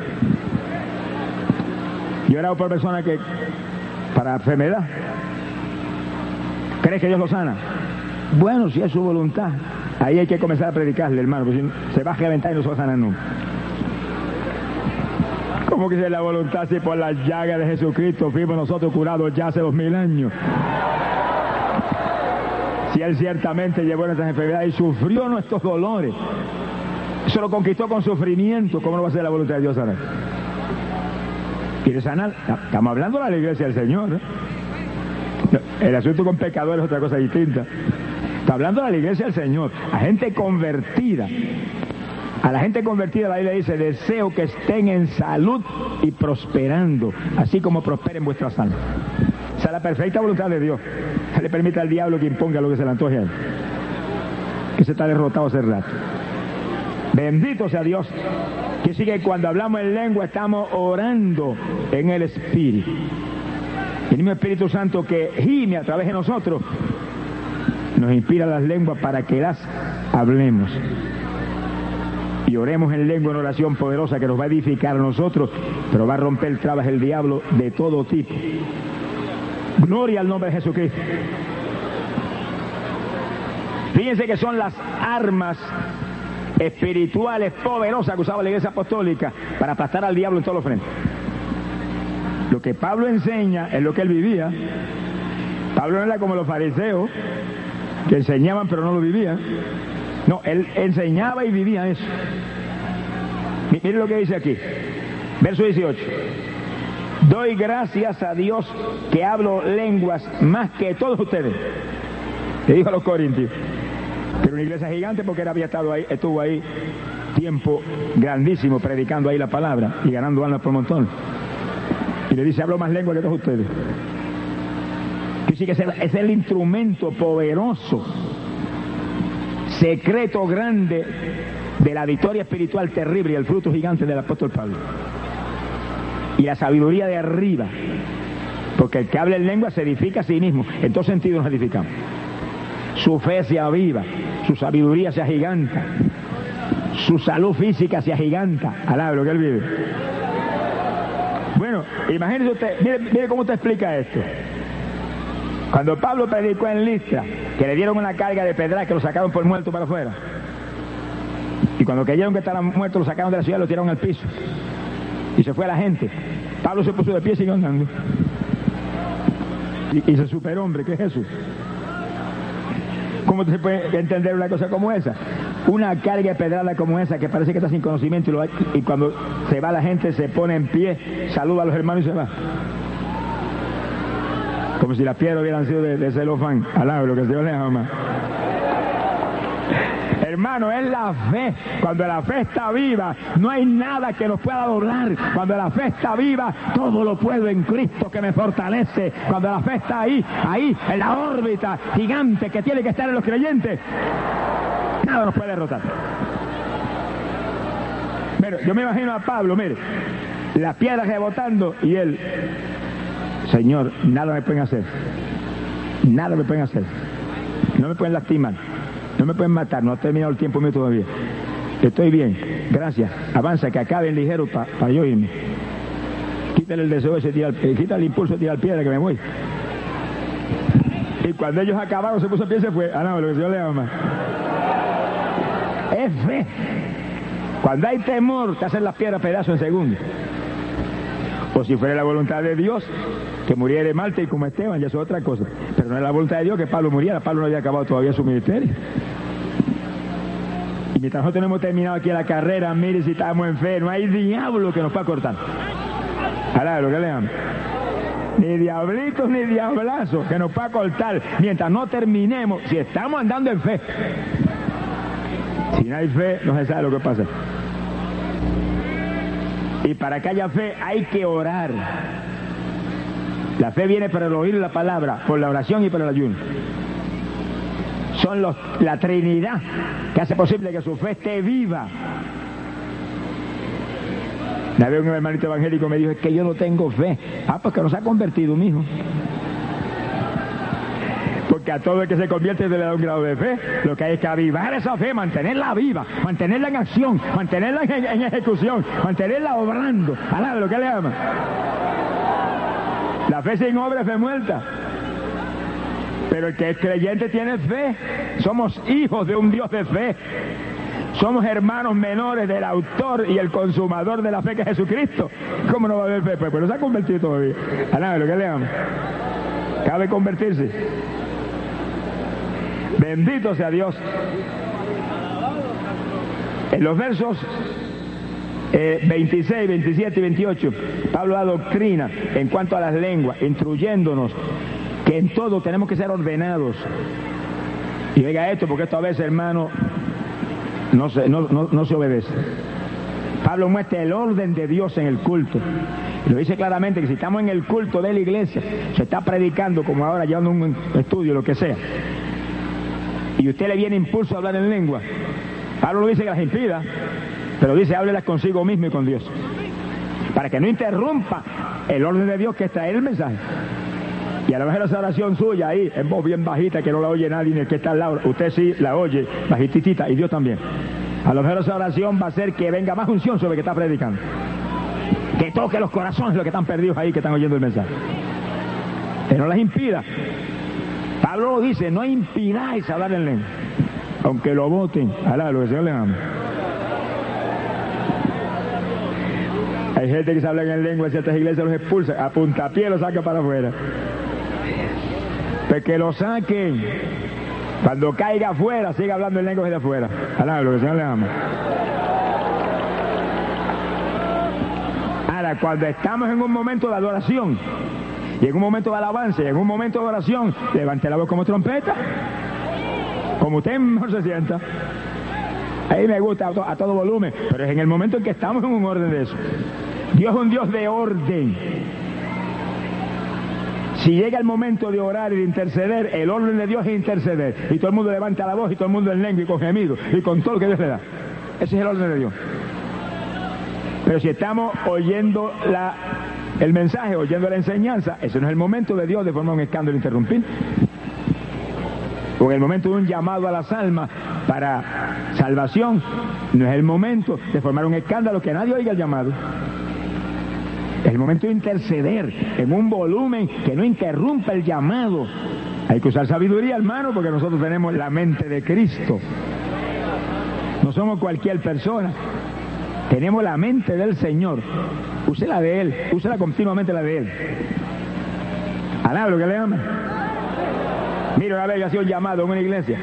Yo he orado por personas que, para enfermedad, ¿crees que Dios lo sana? Bueno, si es su voluntad. Ahí hay que comenzar a predicarle, hermano, porque si se va a reventar y no se va a sanar nunca. ¿Cómo que es la voluntad si por las llagas de Jesucristo fuimos nosotros curados ya hace dos mil años? Si Él ciertamente llevó nuestras enfermedades y sufrió nuestros dolores, eso lo conquistó con sufrimiento, ¿cómo no va a ser la voluntad de Dios sanar? ¿Quiere sanar? Estamos hablando de la iglesia del Señor, ¿eh? El asunto con pecadores es otra cosa distinta. Está hablando de la iglesia del Señor, a gente convertida. A la gente convertida la Biblia dice: deseo que estén en salud y prosperando, así como prosperen vuestras almas. Esa es la perfecta voluntad de Dios. Se le permite al diablo que imponga lo que se le antoje a él, que se está derrotado hace rato. Bendito sea Dios. Que sigue, cuando hablamos en lengua estamos orando en el Espíritu. El mismo Espíritu Santo que gime a través de nosotros nos inspira las lenguas para que las hablemos. Y oremos en lengua, en oración poderosa que nos va a edificar a nosotros, pero va a romper trabas el diablo de todo tipo. Gloria al nombre de Jesucristo. Fíjense que son las armas espirituales poderosas que usaba la Iglesia Apostólica para aplastar al diablo en todos los frentes. Lo que Pablo enseña es lo que él vivía. Pablo no era como los fariseos, que enseñaban pero no lo vivían. No, él enseñaba y vivía eso. Miren lo que dice aquí, verso dieciocho. Doy gracias a Dios que hablo lenguas más que todos ustedes. Le dijo a los corintios. Pero una iglesia gigante, porque él había estado ahí, estuvo ahí tiempo grandísimo predicando ahí la palabra y ganando almas por montón. Y le dice: hablo más lenguas que todos ustedes. Y sí que es el, es el instrumento poderoso, secreto grande de la victoria espiritual terrible y el fruto gigante del apóstol Pablo. Y la sabiduría de arriba, porque el que habla en lengua se edifica a sí mismo. En todos sentidos nos edificamos. Su fe se aviva, su sabiduría se agiganta, su salud física se agiganta. Alaba lo que él vive. Bueno, imagínese usted, mire, mire cómo usted explica esto. Cuando Pablo predicó en Listra, que le dieron una carga de pedra, que lo sacaron por muerto para afuera, y cuando creyeron que estaban muertos, lo sacaron de la ciudad y lo tiraron al piso, y se fue la gente. Pablo se puso de pie y siguió andando, y, y se superhombre, ¿qué es eso? ¿Cómo se puede entender una cosa como esa? Una carga de pedrada como esa, que parece que está sin conocimiento, y, lo, y cuando se va la gente se pone en pie, saluda a los hermanos y se va. Como si las piedras hubieran sido de, de celofán. Alaba lo que Dios le ama. Hermano, es la fe. Cuando la fe está viva, no hay nada que nos pueda doblar. Cuando la fe está viva, todo lo puedo en Cristo que me fortalece. Cuando la fe está ahí, ahí, en la órbita gigante que tiene que estar en los creyentes, nada nos puede derrotar. Mire, yo me imagino a Pablo, mire, las piedras rebotando y él: Señor, nada me pueden hacer, nada me pueden hacer, no me pueden lastimar, no me pueden matar, no ha terminado el tiempo mío todavía, estoy bien, gracias, avanza, que acaben ligero para pa yo irme. Quítale el deseo ese, tira, eh, quítale el impulso de tirar piedra, que me voy. Y cuando ellos acabaron, se puso a pie y se fue. Ah, no, lo que el Señor le ama. Es fe. Cuando hay temor, te hacen las piedras pedazos en segundos. O si fuera la voluntad de Dios, que muriera Marte y como Esteban, ya eso es otra cosa. Pero no es la voluntad de Dios que Pablo muriera. Pablo no había acabado todavía su ministerio. Y mientras nosotros no hemos terminado aquí la carrera, mire si estamos en fe, no hay diablo que nos pueda cortar. Ahora, lo que le amo. Ni diablitos ni diablazos que nos pueda cortar mientras no terminemos, si estamos andando en fe. Si no hay fe, no se sabe lo que pasa. Y para que haya fe hay que orar. La fe viene por el oír la palabra, por la oración y por el ayuno. Son los, la Trinidad que hace posible que su fe esté viva. Una vez un hermanito evangélico me dijo: es que yo no tengo fe. Ah, pues que no se ha convertido, mijo. Porque a todo el que se convierte se le da un grado de fe. Lo que hay es que avivar esa fe, mantenerla viva, mantenerla en acción, mantenerla en, en ejecución, mantenerla obrando. Alá, lo que le ama. La fe sin obra es fe muerta. Pero el que es creyente tiene fe. Somos hijos de un Dios de fe. Somos hermanos menores del autor y el consumador de la fe, que es Jesucristo. ¿Cómo no va a haber fe? Pues, pues no se ha convertido todavía. Alá, lo que le ama. Cabe convertirse. Bendito sea Dios. En los versos eh, veintiséis, veintisiete y veintiocho, Pablo da doctrina en cuanto a las lenguas, instruyéndonos que en todo tenemos que ser ordenados. Y oiga esto, porque esto a veces, hermano, no se, no, no, no se obedece. Pablo muestra el orden de Dios en el culto. Y lo dice claramente, que si estamos en el culto de la iglesia, se está predicando como ahora, llevando un estudio, lo que sea, y usted le viene impulso a hablar en lengua, Pablo lo dice que las impida, pero dice, háblelas consigo mismo y con Dios, para que no interrumpa el orden de Dios, que es traer el mensaje. Y a lo mejor esa oración suya ahí, en voz bien bajita, que no la oye nadie ni el que está al lado, usted sí la oye bajititita, y Dios también. A lo mejor esa oración va a hacer que venga más unción sobre el que está predicando, que toque los corazones de los que están perdidos ahí, que están oyendo el mensaje, que no las impida. Pablo lo dice, no impidáis hablar en lengua, aunque lo voten. Alá, lo que el Señor les ama. Hay gente que se habla en lengua, en ciertas iglesias los expulsa, a puntapié los saca para afuera. Pues que lo saquen. Cuando caiga afuera, siga hablando en lengua desde afuera. Alá, lo que el Señor les ama. Ahora, cuando estamos en un momento de adoración, y en un momento de alabanza, y en un momento de oración, levante la voz como trompeta, como usted mejor se sienta. Ahí me gusta a, to a todo volumen, pero es en el momento en que estamos en un orden de eso. Dios es un Dios de orden. Si llega el momento de orar y de interceder, el orden de Dios es interceder, y todo el mundo levanta la voz, y todo el mundo en lengua y con gemido y con todo lo que Dios le da. Ese es el orden de Dios. Pero si estamos oyendo la, el mensaje, oyendo la enseñanza, ese no es el momento de Dios de formar un escándalo e interrumpir. O en el momento de un llamado a las almas para salvación, no es el momento de formar un escándalo que nadie oiga el llamado. Es el momento de interceder en un volumen que no interrumpa el llamado. Hay que usar sabiduría, hermano, porque nosotros tenemos la mente de Cristo. No somos cualquier persona. Tenemos la mente del Señor. Use la de Él, úsela continuamente la de Él. Alá, lo que le ama. Mira, una vez yo hacía un llamado en una iglesia,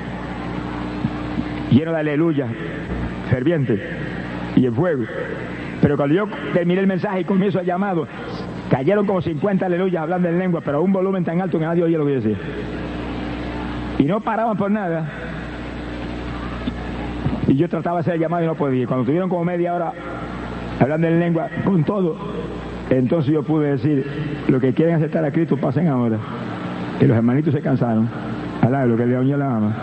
lleno de aleluya, ferviente y en fuego. Pero cuando yo terminé el mensaje y comienzo el llamado, cayeron como cincuenta aleluyas hablando en lengua, pero a un volumen tan alto que nadie oía lo que yo decía. Y no paraban por nada. Y yo trataba de hacer el llamado y no podía. Cuando tuvieron como media hora hablando en lengua con todo, entonces yo pude decir, lo que quieren aceptar a Cristo, pasen ahora. Y los hermanitos se cansaron. Alá, lo que Dios la ama.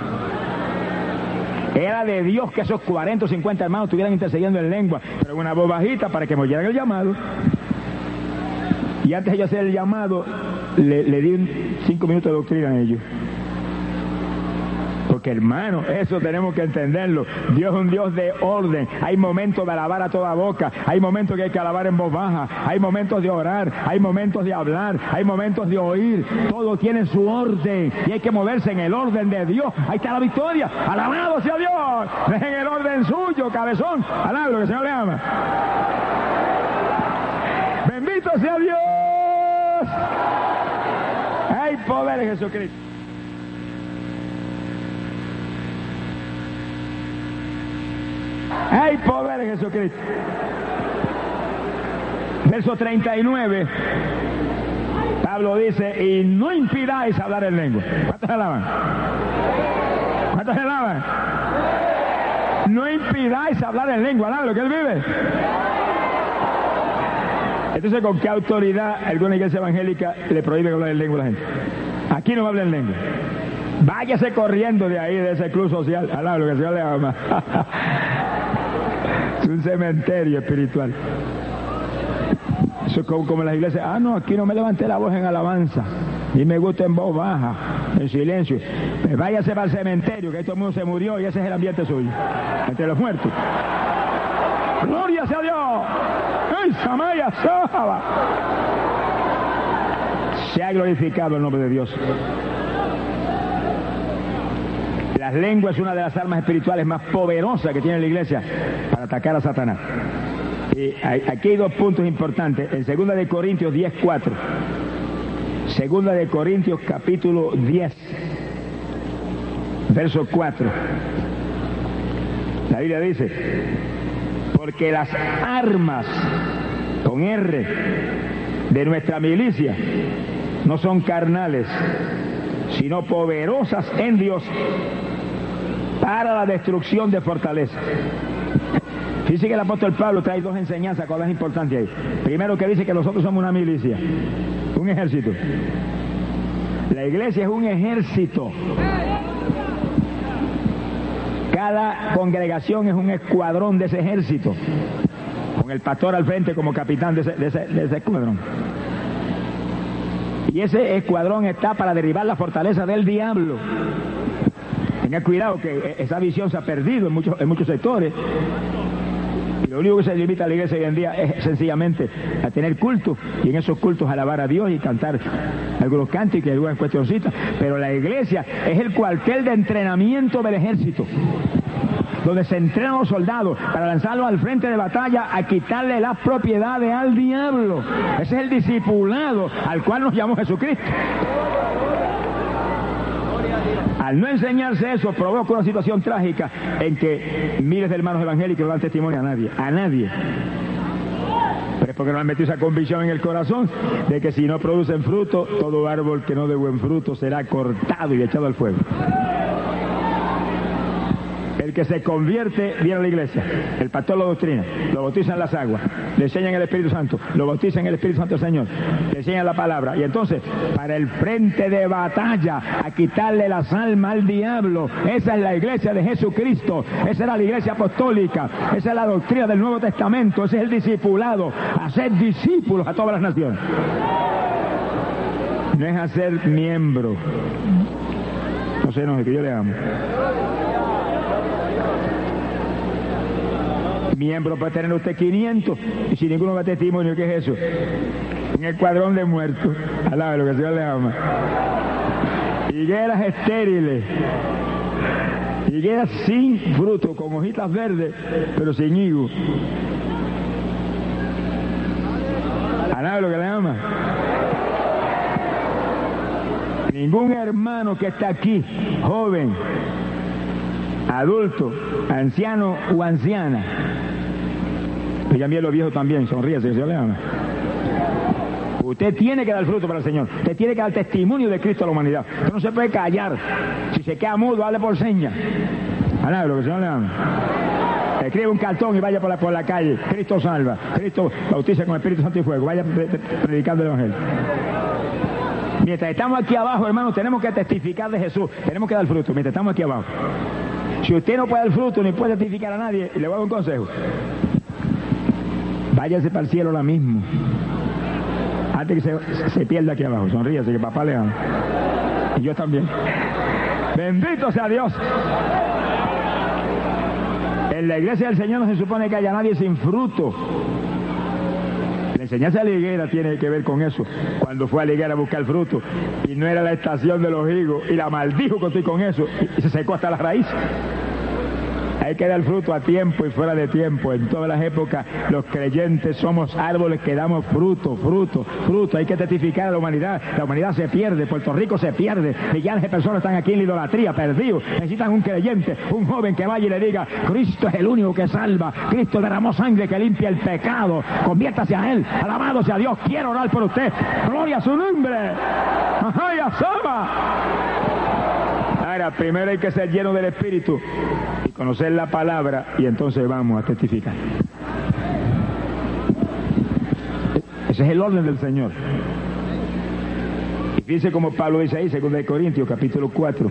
Era de Dios que esos cuarenta o cincuenta hermanos estuvieran intercediendo en lengua, pero en una voz bajita para que me oyeran el llamado. Y antes de yo hacer el llamado, le, le di un, cinco minutos de doctrina a ellos. Porque, hermano, eso tenemos que entenderlo. Dios es un Dios de orden. Hay momentos de alabar a toda boca. Hay momentos que hay que alabar en voz baja. Hay momentos de orar. Hay momentos de hablar. Hay momentos de oír. Todo tiene su orden. Y hay que moverse en el orden de Dios. Ahí está la victoria. Alabado sea Dios. En el orden suyo, cabezón. Alá, lo que el Señor le ama. Bendito sea Dios. Hay poder en Jesucristo. Hay poder en Jesucristo. Verso treinta y nueve, Pablo dice, y no impidáis hablar en lengua. ¿Cuántos alaban? ¿Cuántos alaban? No impidáis hablar en lengua, ¿no? Lo que él vive. Entonces, ¿con qué autoridad alguna iglesia evangélica le prohíbe hablar en lengua a la gente? Aquí no habla en lengua. Váyase corriendo de ahí, de ese club social. Alá, lo que el Señor le ama. Es un cementerio espiritual. Eso es como, como en las iglesias. Ah, no, aquí no me levanté la voz en alabanza. Y me gusta en voz baja, en silencio. Pues váyase para el cementerio, que todo el mundo se murió y ese es el ambiente suyo, entre los muertos. ¡Gloria sea Dios! ¡Ay, Samaya Saba! Se ha glorificado el nombre de Dios. Las lenguas es una de las armas espirituales más poderosas que tiene la iglesia para atacar a Satanás. Y aquí hay dos puntos importantes. En segunda de Corintios diez, cuatro. Segunda de Corintios capítulo diez, verso cuatro. La Biblia dice: porque las armas, con R, de nuestra milicia no son carnales, sino poderosas en Dios para la destrucción de fortalezas. Fíjese que el apóstol Pablo trae dos enseñanzas, cosas importantes ahí. Primero, que dice que nosotros somos una milicia, un ejército. La iglesia es un ejército. Cada congregación es un escuadrón de ese ejército, con el pastor al frente como capitán de ese, de ese, de ese escuadrón. Y ese escuadrón está para derribar la fortaleza del diablo. Tenga cuidado, que esa visión se ha perdido en muchos, en muchos sectores. Y lo único que se limita a la iglesia hoy en día es sencillamente a tener cultos, y en esos cultos alabar a Dios y cantar algunos cánticos y algunas cuestioncitas. Pero la iglesia es el cuartel de entrenamiento del ejército, donde se entrenan los soldados para lanzarlos al frente de batalla a quitarle las propiedades al diablo. Ese es el discipulado al cual nos llamó Jesucristo. Al no enseñarse eso, provoca una situación trágica en que miles de hermanos evangélicos no dan testimonio a nadie, a nadie. Pero es porque no han metido esa convicción en el corazón de que si no producen fruto, todo árbol que no dé buen fruto será cortado y echado al fuego. El que se convierte viene a la iglesia, el pastor lo doctrina, lo bautiza en las aguas, le enseñan el Espíritu Santo, lo bautiza en el Espíritu Santo del Señor, le enseñan la palabra, y entonces para el frente de batalla a quitarle las almas al diablo. Esa es la iglesia de Jesucristo, esa era la iglesia apostólica, esa es la doctrina del Nuevo Testamento, ese es el discipulado, hacer discípulos a todas las naciones. No es hacer miembro. No sé, no sé, que yo le amo. Miembro puede tener usted quinientos, y si ninguno da testimonio, ¿qué es eso? Un escuadrón de muertos. Alabe lo que el Señor le ama. Higueras estériles, higueras sin fruto, con hojitas verdes, pero sin higo. Alabe lo que le ama. Ningún hermano que está aquí, joven, adulto, anciano o anciana, pues ya bien los viejos también, sonríese, que se le ama. Usted tiene que dar fruto para el Señor, usted tiene que dar testimonio de Cristo a la humanidad. Usted no se puede callar. Si se queda mudo, hable por señas. Alá, lo que el Señor le ama. Escribe un cartón y vaya por la, por la calle: Cristo salva, Cristo bautiza con Espíritu Santo y fuego. Vaya pre pre predicando el Evangelio. Mientras estamos aquí abajo, hermanos, tenemos que testificar de Jesús, tenemos que dar fruto mientras estamos aquí abajo. Si usted no puede dar fruto ni puede testificar a nadie, le voy a dar un consejo: váyase para el cielo ahora mismo, antes que se, se pierda aquí abajo. Sonríase, que papá le ama, y yo también. Bendito sea Dios. En la iglesia del Señor no se supone que haya nadie sin fruto. La enseñanza de la higuera tiene que ver con eso. Cuando fue a la higuera a buscar fruto y no era la estación de los higos, y la maldijo que estoy con eso, y se secó hasta la raíz. Hay que dar fruto a tiempo y fuera de tiempo. En todas las épocas los creyentes somos árboles que damos fruto, fruto, fruto. Hay que testificar a la humanidad. La humanidad se pierde, Puerto Rico se pierde. Millones de personas están aquí en la idolatría, perdidos. Necesitan un creyente, un joven que vaya y le diga: Cristo es el único que salva. Cristo derramó sangre que limpia el pecado. Conviértase a Él. Alabado sea Dios. Quiero orar por usted. Gloria a su nombre. ¡Ay, asoma! Ahora, primero hay que ser lleno del Espíritu y conocer la palabra, y entonces vamos a testificar. Ese es el orden del Señor. Y fíjense como Pablo dice ahí, segunda de Corintios, capítulo cuatro,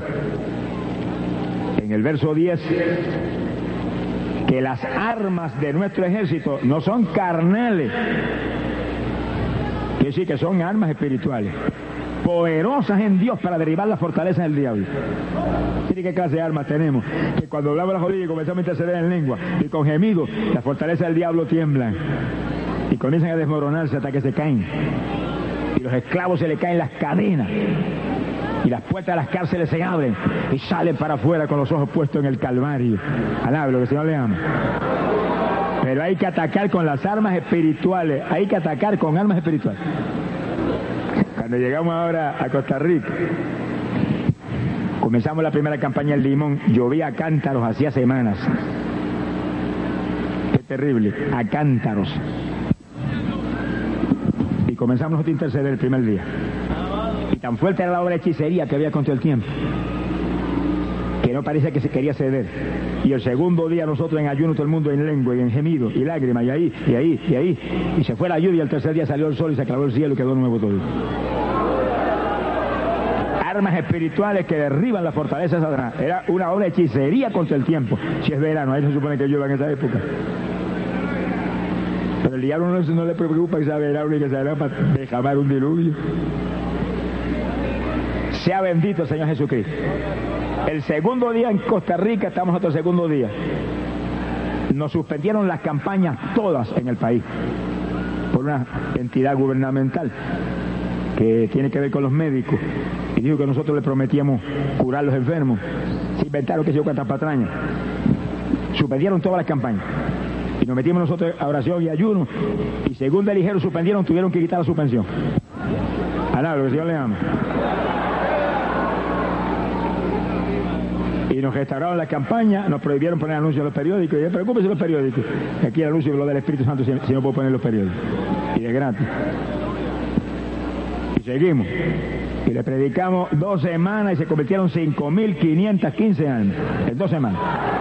en el verso diez, que las armas de nuestro ejército no son carnales, quiere decir que son armas espirituales, poderosas en Dios para derribar las fortalezas del diablo. Mire qué clase de armas tenemos, que cuando hablamos las rodillas y comenzamos a interceder en lengua y con gemidos, las fortalezas del diablo tiemblan y comienzan a desmoronarse hasta que se caen. Y los esclavos se le caen las cadenas y las puertas de las cárceles se abren y salen para afuera con los ojos puestos en el Calvario. Alabe lo que el Señor le ama. Pero hay que atacar con las armas espirituales, hay que atacar con armas espirituales. Cuando llegamos ahora a Costa Rica, comenzamos la primera campaña en Limón, llovía a cántaros hacía semanas. Qué terrible, a cántaros. Y comenzamos nosotros a interceder el primer día. Y tan fuerte era la obra de hechicería que había contra el tiempo, que no parecía que se quería ceder. Y el segundo día nosotros en ayuno, todo el mundo en lengua y en gemido y lágrimas, y ahí, y ahí, y ahí. Y se fue la lluvia, el tercer día salió el sol y se aclaró el cielo y quedó nuevo todo. Armas espirituales que derriban la fortaleza de Satanás. Era una obra de hechicería contra el tiempo. Si es verano, ahí se supone que llueva en esa época. Pero el diablo no, no le preocupa que sea verano y que sea para derramar un diluvio. Sea bendito el Señor Jesucristo. El segundo día en Costa Rica, estamos otro segundo día, nos suspendieron las campañas todas en el país por una entidad gubernamental que tiene que ver con los médicos y dijo que nosotros le prometíamos curar a los enfermos. Se inventaron que yo cuántas patrañas. Suspendieron todas las campañas y nos metimos nosotros a oración y ayuno y según dijeron suspendieron, tuvieron que quitar la suspensión. Alá, lo que el Señor le ama. Y nos restauraron la campaña, nos prohibieron poner anuncios en los periódicos. Y yo, preocúpese los periódicos. Aquí el anuncio lo del Espíritu Santo, si, si no puedo poner los periódicos. Y de gratis. Y seguimos. Y le predicamos dos semanas y se convirtieron cinco mil quinientos quince años. En dos semanas.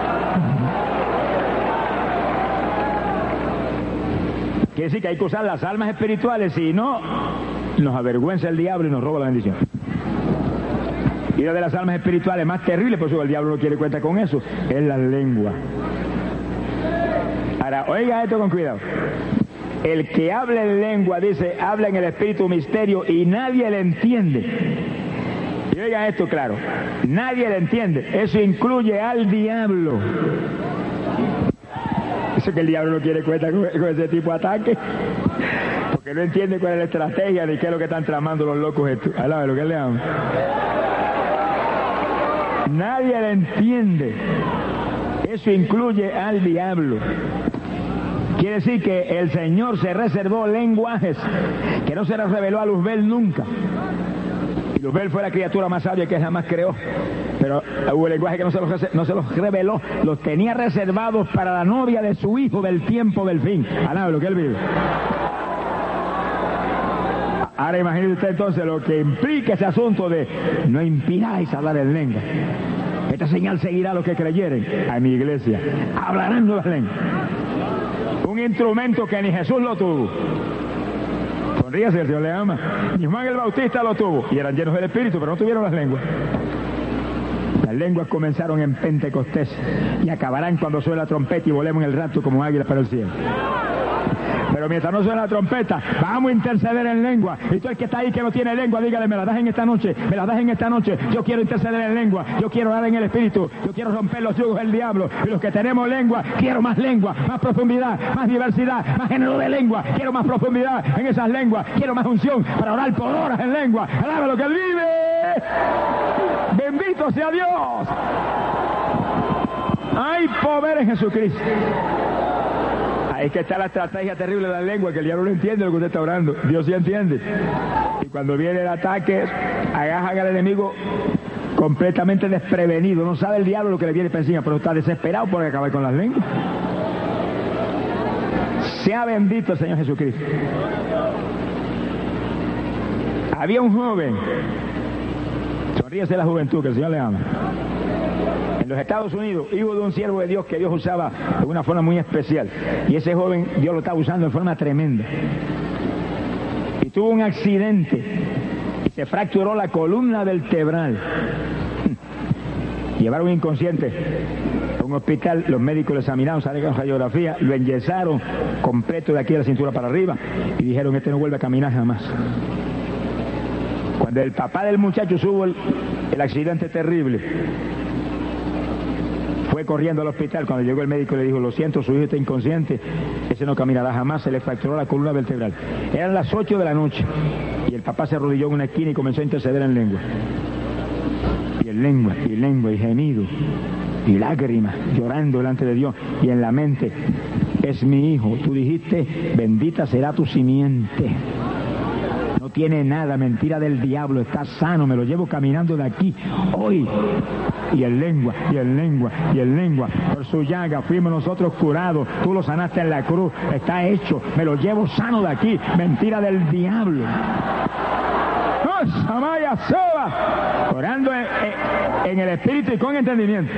Quiere decir que hay que usar las almas espirituales, si no, nos avergüenza el diablo y nos roba la bendición. Y una de las almas espirituales más terribles, por eso el diablo no quiere cuenta con eso, es la lengua. Ahora, oiga esto con cuidado. El que habla en lengua, dice, habla en el espíritu misterio y nadie le entiende. Y oiga esto claro, nadie le entiende. Eso incluye al diablo. Eso que el diablo no quiere cuenta con, con ese tipo de ataque. Porque no entiende cuál es la estrategia ni qué es lo que están tramando los locos estos. Alá, lo que le llaman. Nadie le entiende. Eso incluye al diablo. Quiere decir que el Señor se reservó lenguajes que no se les reveló a Luzbel nunca. Y Luzbel fue la criatura más sabia que jamás creó. Pero hubo lenguajes que no se, los, no se los reveló. Los tenía reservados para la novia de su hijo del tiempo del fin. Alá, lo que él vive. Ahora imagínese usted entonces lo que implica ese asunto de no impidáis hablar en lengua. Esta señal seguirá a los que creyeren. A mi iglesia hablarán nuevas lenguas. Un instrumento que ni Jesús lo tuvo. Sonríase, el Señor le ama. Ni Juan el Bautista lo tuvo. Y eran llenos del Espíritu, pero no tuvieron las lenguas. Las lenguas comenzaron en Pentecostés y acabarán cuando suene la trompeta y volemos en el rapto como águilas para el cielo. Pero mientras no suena la trompeta, vamos a interceder en lengua. Y tú el que está ahí que no tiene lengua, dígale, me la das en esta noche, me la das en esta noche. Yo quiero interceder en lengua, yo quiero orar en el Espíritu, yo quiero romper los yugos del diablo. Y los que tenemos lengua, quiero más lengua, más profundidad, más diversidad, más género de lengua. Quiero más profundidad en esas lenguas, quiero más unción para orar por horas en lengua. Alaba lo que Él vive. Bendito sea Dios. Hay poder en Jesucristo. Es que está la estrategia terrible de la lengua, que el diablo no entiende lo que usted está orando. Dios sí entiende. Y cuando viene el ataque, agajan al enemigo completamente desprevenido. No sabe el diablo lo que le viene por encima, pero está desesperado por acabar con las lenguas. Sea bendito el Señor Jesucristo. Había un joven, sonríese la juventud, que el Señor le ama, en los Estados Unidos, hijo de un siervo de Dios que Dios usaba de una forma muy especial. Y ese joven Dios lo estaba usando de forma tremenda. Y tuvo un accidente y se fracturó la columna vertebral. Llevaron inconsciente a un hospital, los médicos lo examinaron, salieron radiografía, lo enyesaron completo de aquí de la cintura para arriba y dijeron, este no vuelve a caminar jamás. Cuando el papá del muchacho subo el, el accidente terrible, fue corriendo al hospital. Cuando llegó el médico le dijo: lo siento, su hijo está inconsciente, ese no caminará jamás, se le fracturó la columna vertebral. Eran las ocho de la noche y el papá se arrodilló en una esquina y comenzó a interceder en lengua. Y en lengua, y lengua, y gemido, y lágrimas, llorando delante de Dios, y en la mente: es mi hijo, tú dijiste, bendita será tu simiente. No tiene nada, mentira del diablo, está sano, me lo llevo caminando de aquí hoy. Y en lengua, y en lengua, y en lengua, por su llaga fuimos nosotros curados, tú lo sanaste en la cruz, está hecho, me lo llevo sano de aquí, mentira del diablo. ¡Oh, Samaya Soba! Orando en, en, en el espíritu y con entendimiento.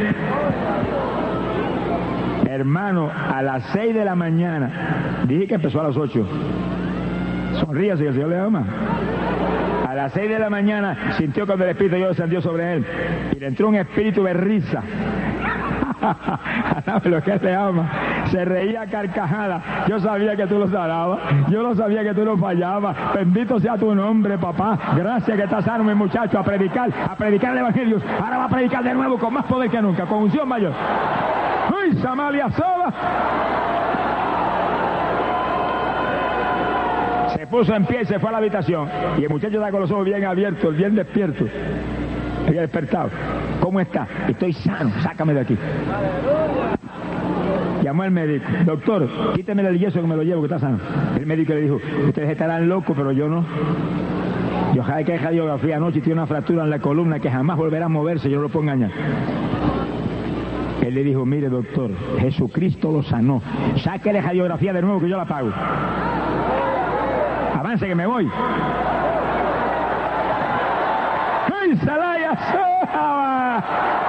Hermano, a las seis de la mañana, dije que empezó a las ocho. Sonríase, que el Señor le ama. A las seis de la mañana sintió cuando el Espíritu de Dios descendió sobre él y le entró un espíritu de risa. ¿Sabe lo que él le ama? Se reía a carcajada. Yo sabía que tú lo sanabas, yo no sabía que tú no fallabas. Bendito sea tu nombre, papá. Gracias que estás sano, mi muchacho, a predicar, a predicar el Evangelio. Ahora va a predicar de nuevo con más poder que nunca, con unción mayor. ¡Uy, Samalia Soba! Se puso en pie y se fue a la habitación. Y el muchacho está con los ojos bien abiertos, bien despierto. Había despertado. ¿Cómo está? Estoy sano, sácame de aquí. Llamó al médico: doctor, quíteme el yeso que me lo llevo, que está sano. El médico le dijo: ustedes estarán locos, pero yo no. Yo sabía que radiografía anoche tiene una fractura en la columna que jamás volverá a moverse, yo no lo puedo engañar. Él le dijo: mire, doctor, Jesucristo lo sanó. Sáquele radiografía de nuevo que yo la pago. Avance que me voy. ¡Ay, Salaya Soba!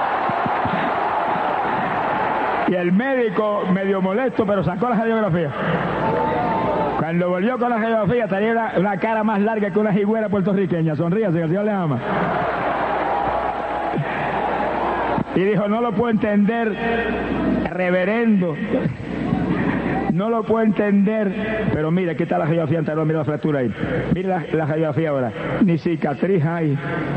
Y el médico, medio molesto, pero sacó la radiografía. Cuando volvió con la radiografía, tenía una, una cara más larga que una jigüera puertorriqueña. Sonríase, que el Señor le ama. Y dijo: no lo puedo entender, reverendo. No lo puedo entender, pero mira, aquí está la radiografía anterior, mira la fractura ahí. Mira la, la radiografía ahora. Ni cicatriz hay.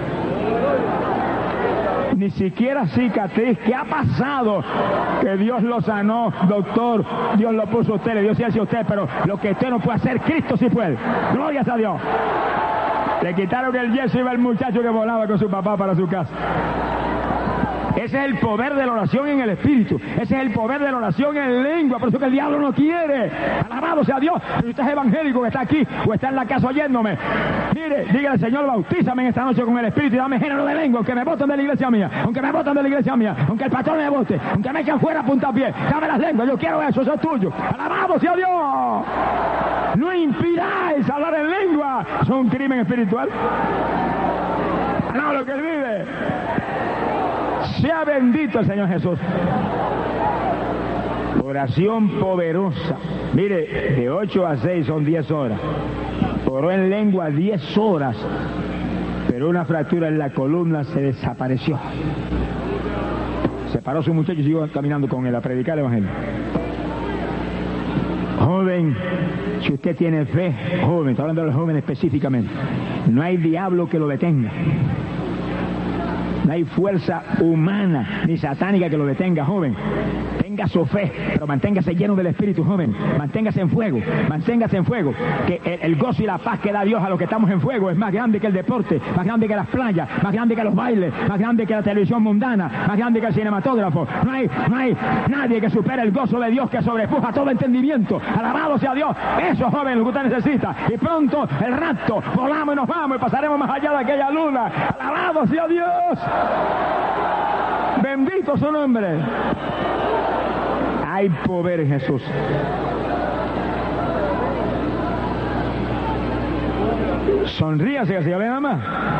Ni siquiera cicatriz. ¿Qué ha pasado? Que Dios lo sanó, doctor. Dios lo puso a usted, le dio ciencia a usted, pero lo que usted no puede hacer, Cristo sí puede. Gloria a Dios. Le quitaron el yeso y iba el muchacho que volaba con su papá para su casa. Ese es el poder de la oración en el espíritu. Ese es el poder de la oración en lengua. Por eso que el diablo no quiere. Alabado sea Dios. Si usted es evangélico que está aquí o está en la casa oyéndome, mire, dígale: Señor, bautízame en esta noche con el espíritu y dame género de lengua. Aunque me boten de la iglesia mía, aunque me boten de la iglesia mía, aunque el pastor me bote, aunque me echen fuera a puntapié, dame las lenguas. Yo quiero eso, eso es tuyo. Alabado sea Dios. No impidáis hablar en lengua. Es un crimen espiritual. No, lo que él vive. Sea bendito el Señor Jesús. Oración poderosa. Mire, de ocho a seis son diez horas. Oró en lengua diez horas, pero una fractura en la columna se desapareció. Se paró su muchacho y siguió caminando con él a predicar el Evangelio. Joven, si usted tiene fe, joven, estoy hablando de los jóvenes específicamente, no hay diablo que lo detenga. No hay fuerza humana ni satánica que lo detenga, joven. Tenga su fe, pero manténgase lleno del Espíritu, joven. Manténgase en fuego, manténgase en fuego. Que el, el gozo y la paz que da Dios a los que estamos en fuego es más grande que el deporte, más grande que las playas, más grande que los bailes, más grande que la televisión mundana, más grande que el cinematógrafo. No hay, no hay nadie que supere el gozo de Dios que sobrepuja todo entendimiento. Alabado sea Dios. Eso, joven, lo que usted necesita. Y pronto el rapto, volamos y nos vamos y pasaremos más allá de aquella luna. Alabado sea Dios. Bendito su nombre. Hay poder en Jesús. Sonríase, que el Señor le ama.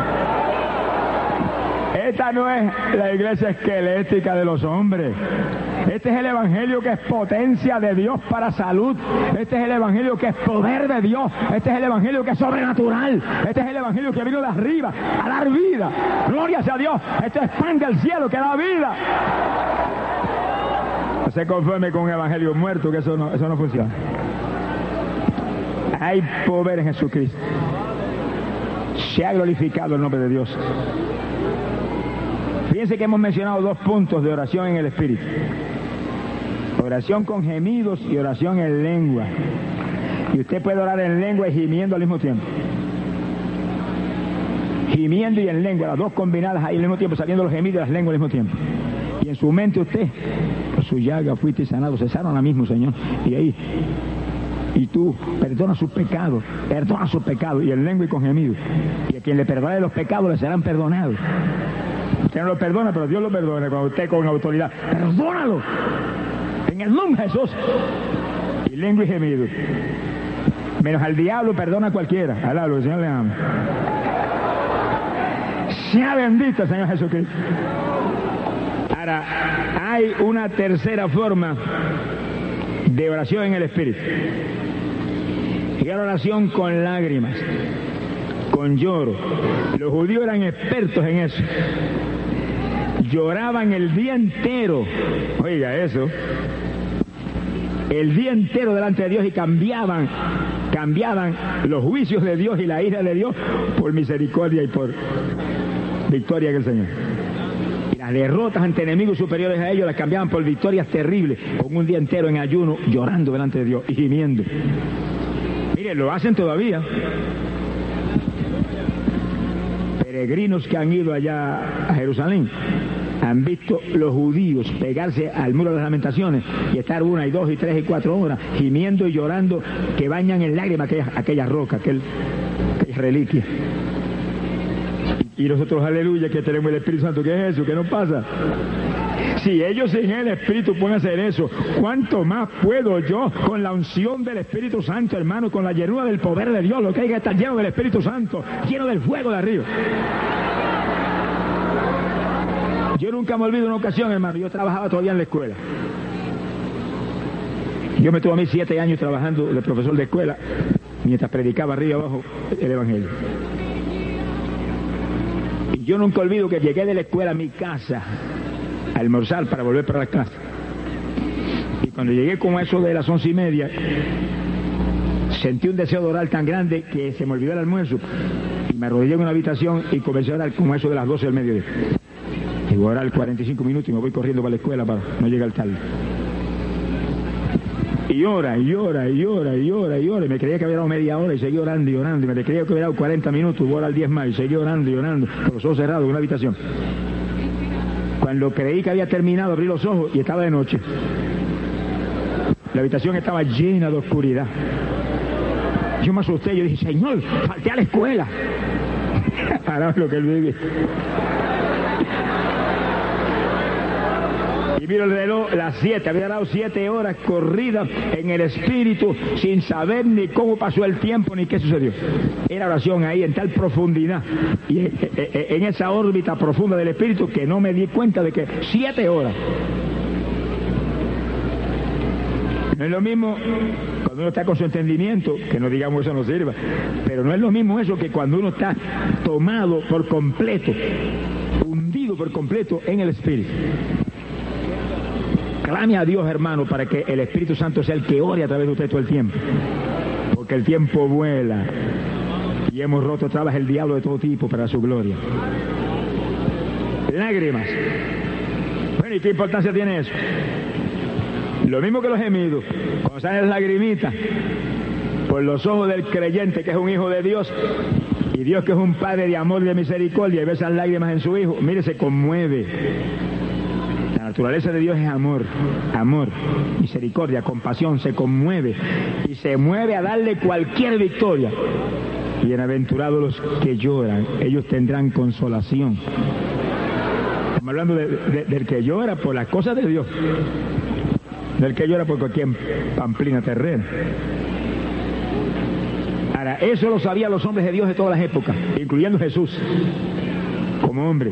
Esta no es la iglesia esquelética de los hombres. Este es el evangelio que es potencia de Dios para salud. Este es el evangelio que es poder de Dios. Este es el evangelio que es sobrenatural. Este es el evangelio que vino de arriba a dar vida. Gloria sea a Dios. Este es pan del cielo que da vida. No se conforme con un evangelio muerto, que eso no, eso no funciona. Hay poder en Jesucristo. Se ha glorificado el nombre de Dios. Fíjense que hemos mencionado dos puntos de oración en el Espíritu. Oración con gemidos y oración en lengua. Y usted puede orar en lengua y gimiendo al mismo tiempo. Gimiendo y en lengua, las dos combinadas ahí al mismo tiempo, saliendo los gemidos y las lenguas al mismo tiempo. Y en su mente usted, por su llaga fuiste sanado, cesaron ahora mismo, Señor. Y ahí, y tú, perdona sus pecados, perdona sus pecados, y en lengua y con gemidos. Y a quien le perdone los pecados le serán perdonados. Usted no lo perdona, pero Dios lo perdona cuando usted con autoridad. ¡Perdónalo! En el nombre de Jesús. Y lengua y gemido. Menos al diablo perdona a cualquiera. Alablo, el Señor le ama. Sea bendito el Señor Jesucristo. Ahora, hay una tercera forma de oración en el Espíritu. Y era oración con lágrimas, con lloro. Los judíos eran expertos en eso. Lloraban el día entero. Oiga eso. El día entero delante de Dios y cambiaban, cambiaban los juicios de Dios y la ira de Dios por misericordia y por victoria del Señor. Y las derrotas ante enemigos superiores a ellos las cambiaban por victorias terribles, con un día entero en ayuno, llorando delante de Dios y gimiendo. Miren, lo hacen todavía. Peregrinos que han ido allá a Jerusalén han visto los judíos pegarse al muro de las lamentaciones y estar una y dos y tres y cuatro horas gimiendo y llorando, que bañan en lágrimas aquella, aquella roca, aquel, aquella reliquia. Y nosotros, aleluya, que tenemos el Espíritu Santo. ¿Qué es eso? ¿Qué nos pasa? Si ellos sin el Espíritu pueden hacer eso, ¿cuánto más puedo yo con la unción del Espíritu Santo, hermano, con la llenura del poder de Dios, lo que hay que estar lleno del Espíritu Santo, lleno del fuego de arriba? Yo nunca me olvido una ocasión, hermano, yo trabajaba todavía en la escuela. Yo me tuve a mí siete años trabajando de profesor de escuela, mientras predicaba arriba y abajo el Evangelio. Y yo nunca olvido que llegué de la escuela a mi casa a almorzar para volver para la casa. Y cuando llegué como eso de las once y media, sentí un deseo de orar tan grande que se me olvidó el almuerzo. Y me arrodillé en una habitación y comencé a orar como eso de las doce del mediodía. Y voy a orar cuarenta y cinco minutos y me voy corriendo para la escuela para no llegar tarde. Y ora, y ora, y ora, y ora, y ora. Y me creía que había dado media hora y seguí orando y orando. Y me creía que había dado cuarenta minutos y voy a orar diez más. Y seguí orando y orando, con los ojos cerrados en una habitación. Cuando creí que había terminado, abrí los ojos y estaba de noche. La habitación estaba llena de oscuridad. Yo me asusté, yo dije, Señor, falté a la escuela. Ahora lo que él vive. Y miro el reloj, las siete, había dado siete horas corridas en el Espíritu, sin saber ni cómo pasó el tiempo, ni qué sucedió. Era oración ahí, en tal profundidad, y en esa órbita profunda del Espíritu, que no me di cuenta de que siete horas. No es lo mismo cuando uno está con su entendimiento, que no digamos eso no sirva, pero no es lo mismo eso que cuando uno está tomado por completo, hundido por completo en el Espíritu. Clame a Dios, hermano, para que el Espíritu Santo sea el que ore a través de usted todo el tiempo. Porque el tiempo vuela y hemos roto trabas el diablo de todo tipo para su gloria. Lágrimas. Bueno, ¿y qué importancia tiene eso? Lo mismo que los gemidos. Cuando salen las lagrimitas por los ojos del creyente, que es un hijo de Dios, y Dios, que es un Padre de amor y de misericordia, y ve esas lágrimas en su hijo, mire, se conmueve. La naturaleza de Dios es amor, amor, misericordia, compasión, se conmueve y se mueve a darle cualquier victoria. Bienaventurados los que lloran, ellos tendrán consolación. Estamos hablando de, de, del que llora por las cosas de Dios, del que llora por cualquier pamplina terrena. Ahora, eso lo sabían los hombres de Dios de todas las épocas, incluyendo Jesús, como hombre.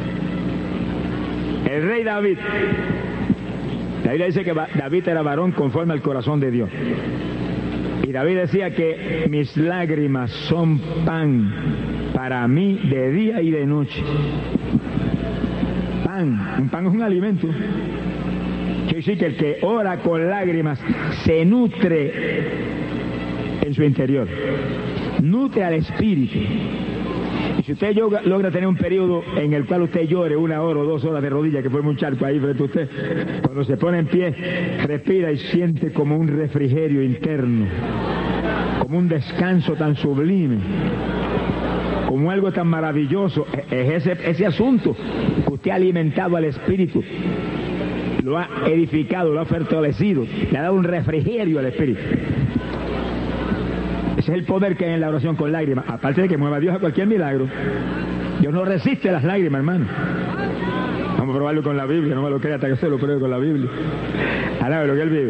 El rey David, la Biblia dice que David era varón conforme al corazón de Dios. Y David decía que mis lágrimas son pan para mí de día y de noche. Pan, un pan es un alimento. Quiere decir que el que ora con lágrimas se nutre en su interior, nutre al espíritu. si usted yoga, logra tener un periodo en el cual usted llore una hora o dos horas de rodillas, que fue un charco ahí frente a usted, cuando se pone en pie, respira y siente como un refrigerio interno, como un descanso tan sublime, como algo tan maravilloso. Es ese, ese asunto que usted ha alimentado al espíritu, lo ha edificado, lo ha fortalecido, le ha dado un refrigerio al espíritu. Ese es el poder que hay en la oración con lágrimas, aparte de que mueva a Dios a cualquier milagro. Dios no resiste las lágrimas, hermano. Vamos a probarlo con la Biblia, no me lo crea hasta que usted lo pruebe con la Biblia. Alabe lo que él vive.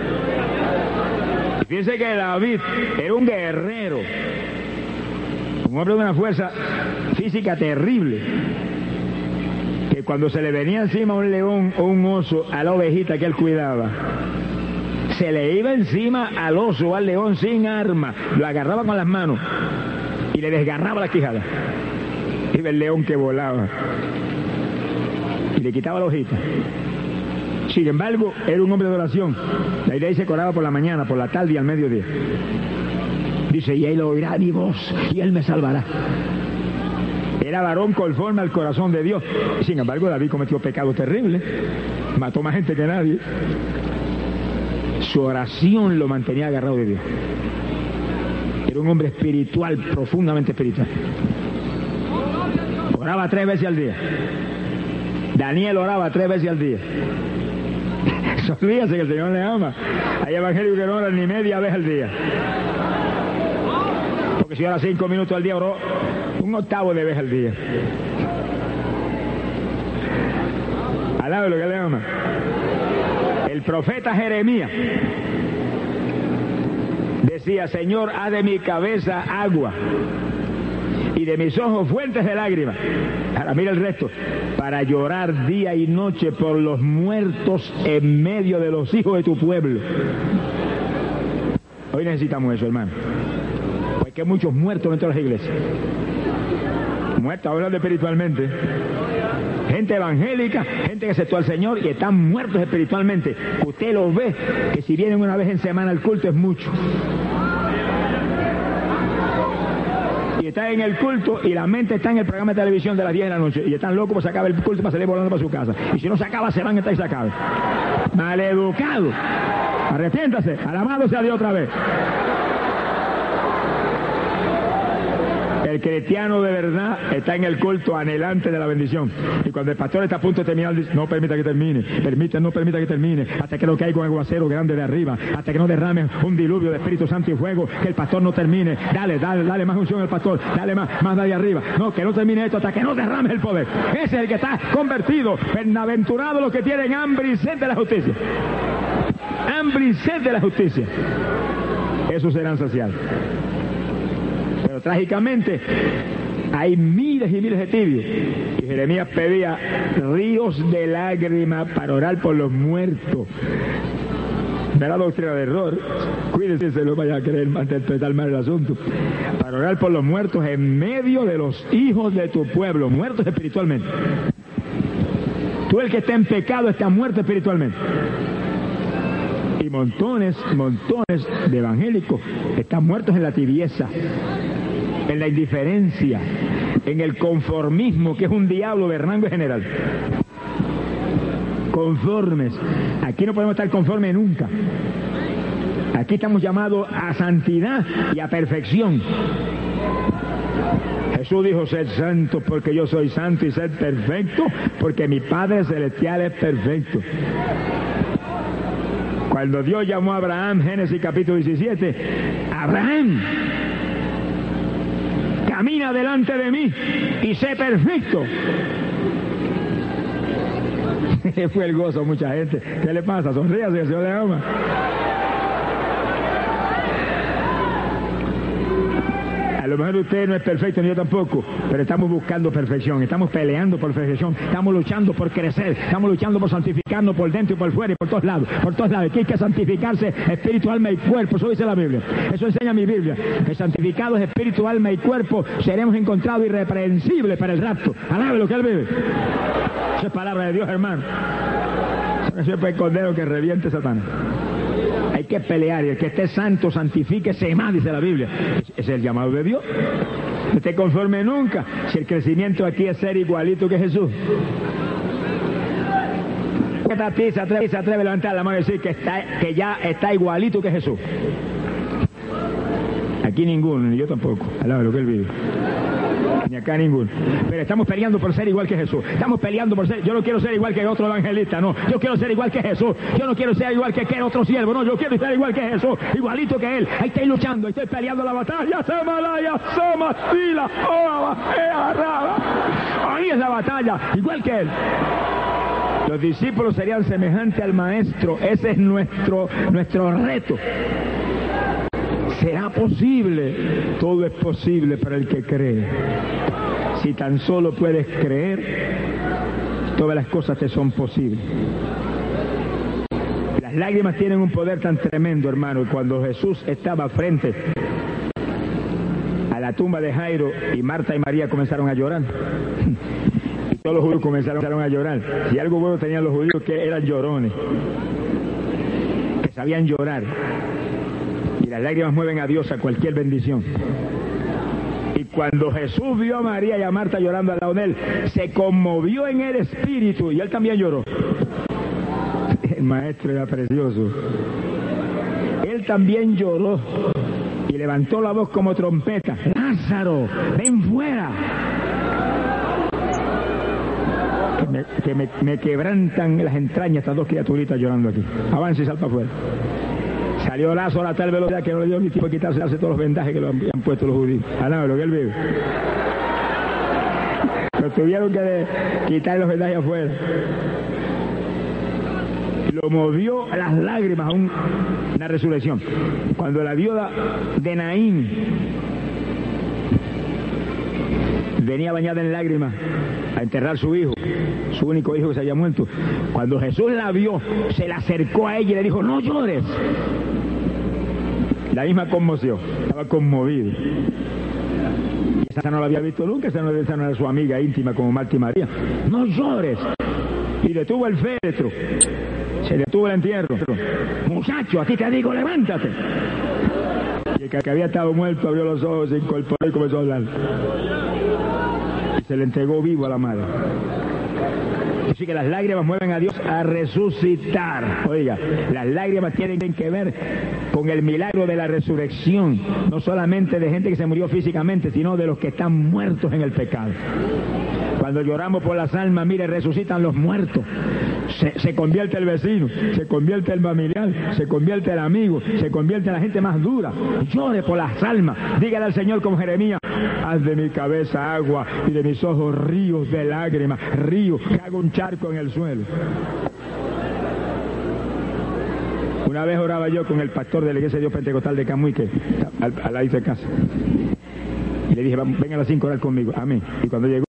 Fíjense que David era un guerrero, un hombre de una fuerza física terrible, que cuando se le venía encima un león o un oso a la ovejita que él cuidaba, se le iba encima al oso o al león sin arma, lo agarraba con las manos y le desgarraba la quijada. Iba el león que volaba y le quitaba la hojita. Sin embargo, era un hombre de oración. La idea dice que oraba por la mañana, por la tarde y al mediodía. Dice, y él oirá mi voz y él me salvará. Era varón conforme al corazón de Dios. Sin embargo, David cometió pecados terribles. Mató más gente que nadie. Su oración lo mantenía agarrado de Dios. Era un hombre espiritual, profundamente espiritual. Oraba tres veces al día. Daniel oraba tres veces al día. Olvídese que el Señor le ama. Hay evangélicos que no oran ni media vez al día. Porque si ora cinco minutos al día, oró un octavo de vez al día. Alabe lo que le ama. El profeta Jeremías decía, Señor, haz de mi cabeza agua y de mis ojos fuentes de lágrimas. Ahora mira el resto. Para llorar día y noche por los muertos en medio de los hijos de tu pueblo. Hoy necesitamos eso, hermano. Porque hay muchos muertos dentro de las iglesias. Muertos hablando espiritualmente. Gente evangélica, gente que aceptó al Señor y están muertos espiritualmente. Usted los ve, que si vienen una vez en semana al culto es mucho. Y están en el culto y la mente está en el programa de televisión de las diez de la noche y están locos por sacar el culto para salir volando para su casa. Y si no se acaba, se van a estar y se acaban. Maleducado. Arrepiéntase, alabado sea Dios otra vez. El cristiano de verdad está en el culto anhelante de la bendición. Y cuando el pastor está a punto de terminar, dice, no permita que termine, permita, no permita que termine, hasta que no caiga un aguacero grande de arriba, hasta que no derrame un diluvio de Espíritu Santo y fuego, que el pastor no termine. Dale, dale, dale más unción al pastor, dale más, más de ahí arriba. No, que no termine esto hasta que no derrame el poder. Ese es el que está convertido. Bienaventurados los que tienen hambre y sed de la justicia. Hambre y sed de la justicia. Esos serán saciados. Pero trágicamente hay miles y miles de tibios. Y Jeremías pedía ríos de lágrimas para orar por los muertos. De la doctrina de error. Cuídense, se lo vaya a querer interpretar mal el asunto. Para orar por los muertos en medio de los hijos de tu pueblo, muertos espiritualmente. Tú el que está en pecado está muerto espiritualmente. Y montones, montones de evangélicos están muertos en la tibieza, en la indiferencia, en el conformismo, que es un diablo de rango general. Conformes. Aquí no podemos estar conformes nunca. Aquí estamos llamados a santidad y a perfección. Jesús dijo, sed santos porque yo soy santo, y sed perfecto porque mi Padre Celestial es perfecto. Cuando Dios llamó a Abraham, Génesis capítulo diecisiete, Abraham, camina delante de mí y sé perfecto. Fue el gozo a mucha gente. ¿Qué le pasa? Sonríase, que el Señor le ama. A lo mejor usted no es perfecto, ni yo tampoco, pero estamos buscando perfección, estamos peleando por perfección, estamos luchando por crecer, estamos luchando por santificarnos por dentro y por fuera y por todos lados, por todos lados. Aquí hay que santificarse espíritu, alma y cuerpo, eso dice la Biblia, eso enseña mi Biblia, que santificados espíritu, alma y cuerpo seremos encontrados irreprensibles para el rapto. Alabe lo que Él vive. Esa es palabra de Dios, hermano. Eso es el cordero que reviente Satanás. Hay que pelear, y el que esté santo, santifíquese más, dice la Biblia. Ese es el llamado de Dios. No te conforme nunca si el crecimiento aquí es ser igualito que Jesús. ¿Qué a ti se atreve, se atreve a levantar la mano y decir que, está, que ya está igualito que Jesús? Aquí ninguno, ni yo tampoco, al lado de lo que él vive. Ni acá ninguno. Pero estamos peleando por ser igual que Jesús. Estamos peleando por ser... Yo no quiero ser igual que otro evangelista, no. Yo quiero ser igual que Jesús. Yo no quiero ser igual que aquel otro siervo, no. Yo quiero ser igual que Jesús, igualito que él. Ahí estoy luchando, ahí estoy peleando la batalla. Ahí es la batalla, igual que él. Los discípulos serían semejantes al maestro. Ese es nuestro, nuestro reto. ¿Será posible? Todo es posible para el que cree. Si tan solo puedes creer, todas las cosas te son posibles. Las lágrimas tienen un poder tan tremendo, hermano. Cuando Jesús estaba frente a la tumba de Jairo y Marta y María comenzaron a llorar, y todos los judíos comenzaron a llorar. Si algo bueno tenían los judíos, que eran llorones, que sabían llorar. Y las lágrimas mueven a Dios a cualquier bendición. Y cuando Jesús vio a María y a Marta llorando al lado de él, se conmovió en el espíritu y él también lloró. El maestro era precioso. Él también lloró y levantó la voz como trompeta: Lázaro, ven fuera. Que me, que me, me quebrantan las entrañas estas dos criaturitas llorando aquí. Avance y salta afuera. Salió Lázaro a tal velocidad que no le dio ni tiempo de quitarse todos los vendajes que lo han, han puesto los judíos. Ah, no, lo que él vive. Pero tuvieron que de, quitar los vendajes afuera. Y lo movió a las lágrimas a un, una resurrección. Cuando la viuda de Naín venía bañada en lágrimas a enterrar su hijo, su único hijo que se había muerto, cuando Jesús la vio, se le acercó a ella y le dijo: no llores. La misma conmoción, estaba conmovido. Y esa no la había visto nunca, esa no, esa no era su amiga íntima como Marta y María. No llores. Y detuvo el féretro, se detuvo el entierro. Muchacho, a ti te digo, levántate. Y el que había estado muerto abrió los ojos, se incorporó y comenzó a hablar. Y se le entregó vivo a la madre. Así que las lágrimas mueven a Dios a resucitar. Oiga, las lágrimas tienen que ver con el milagro de la resurrección, no solamente de gente que se murió físicamente, sino de los que están muertos en el pecado. Cuando lloramos por las almas, mire, resucitan los muertos. Se, se convierte el vecino, se convierte el familiar, se convierte el amigo, se convierte en la gente más dura. Llore por las almas. Dígale al Señor como Jeremías: haz de mi cabeza agua y de mis ojos ríos de lágrimas, ríos que hago un charco en el suelo. Una vez oraba yo con el pastor de la iglesia de Dios Pentecostal de Camuy, que al, al lado de casa, y le dije: venga a las cinco a orar conmigo. Amén. Y cuando llegó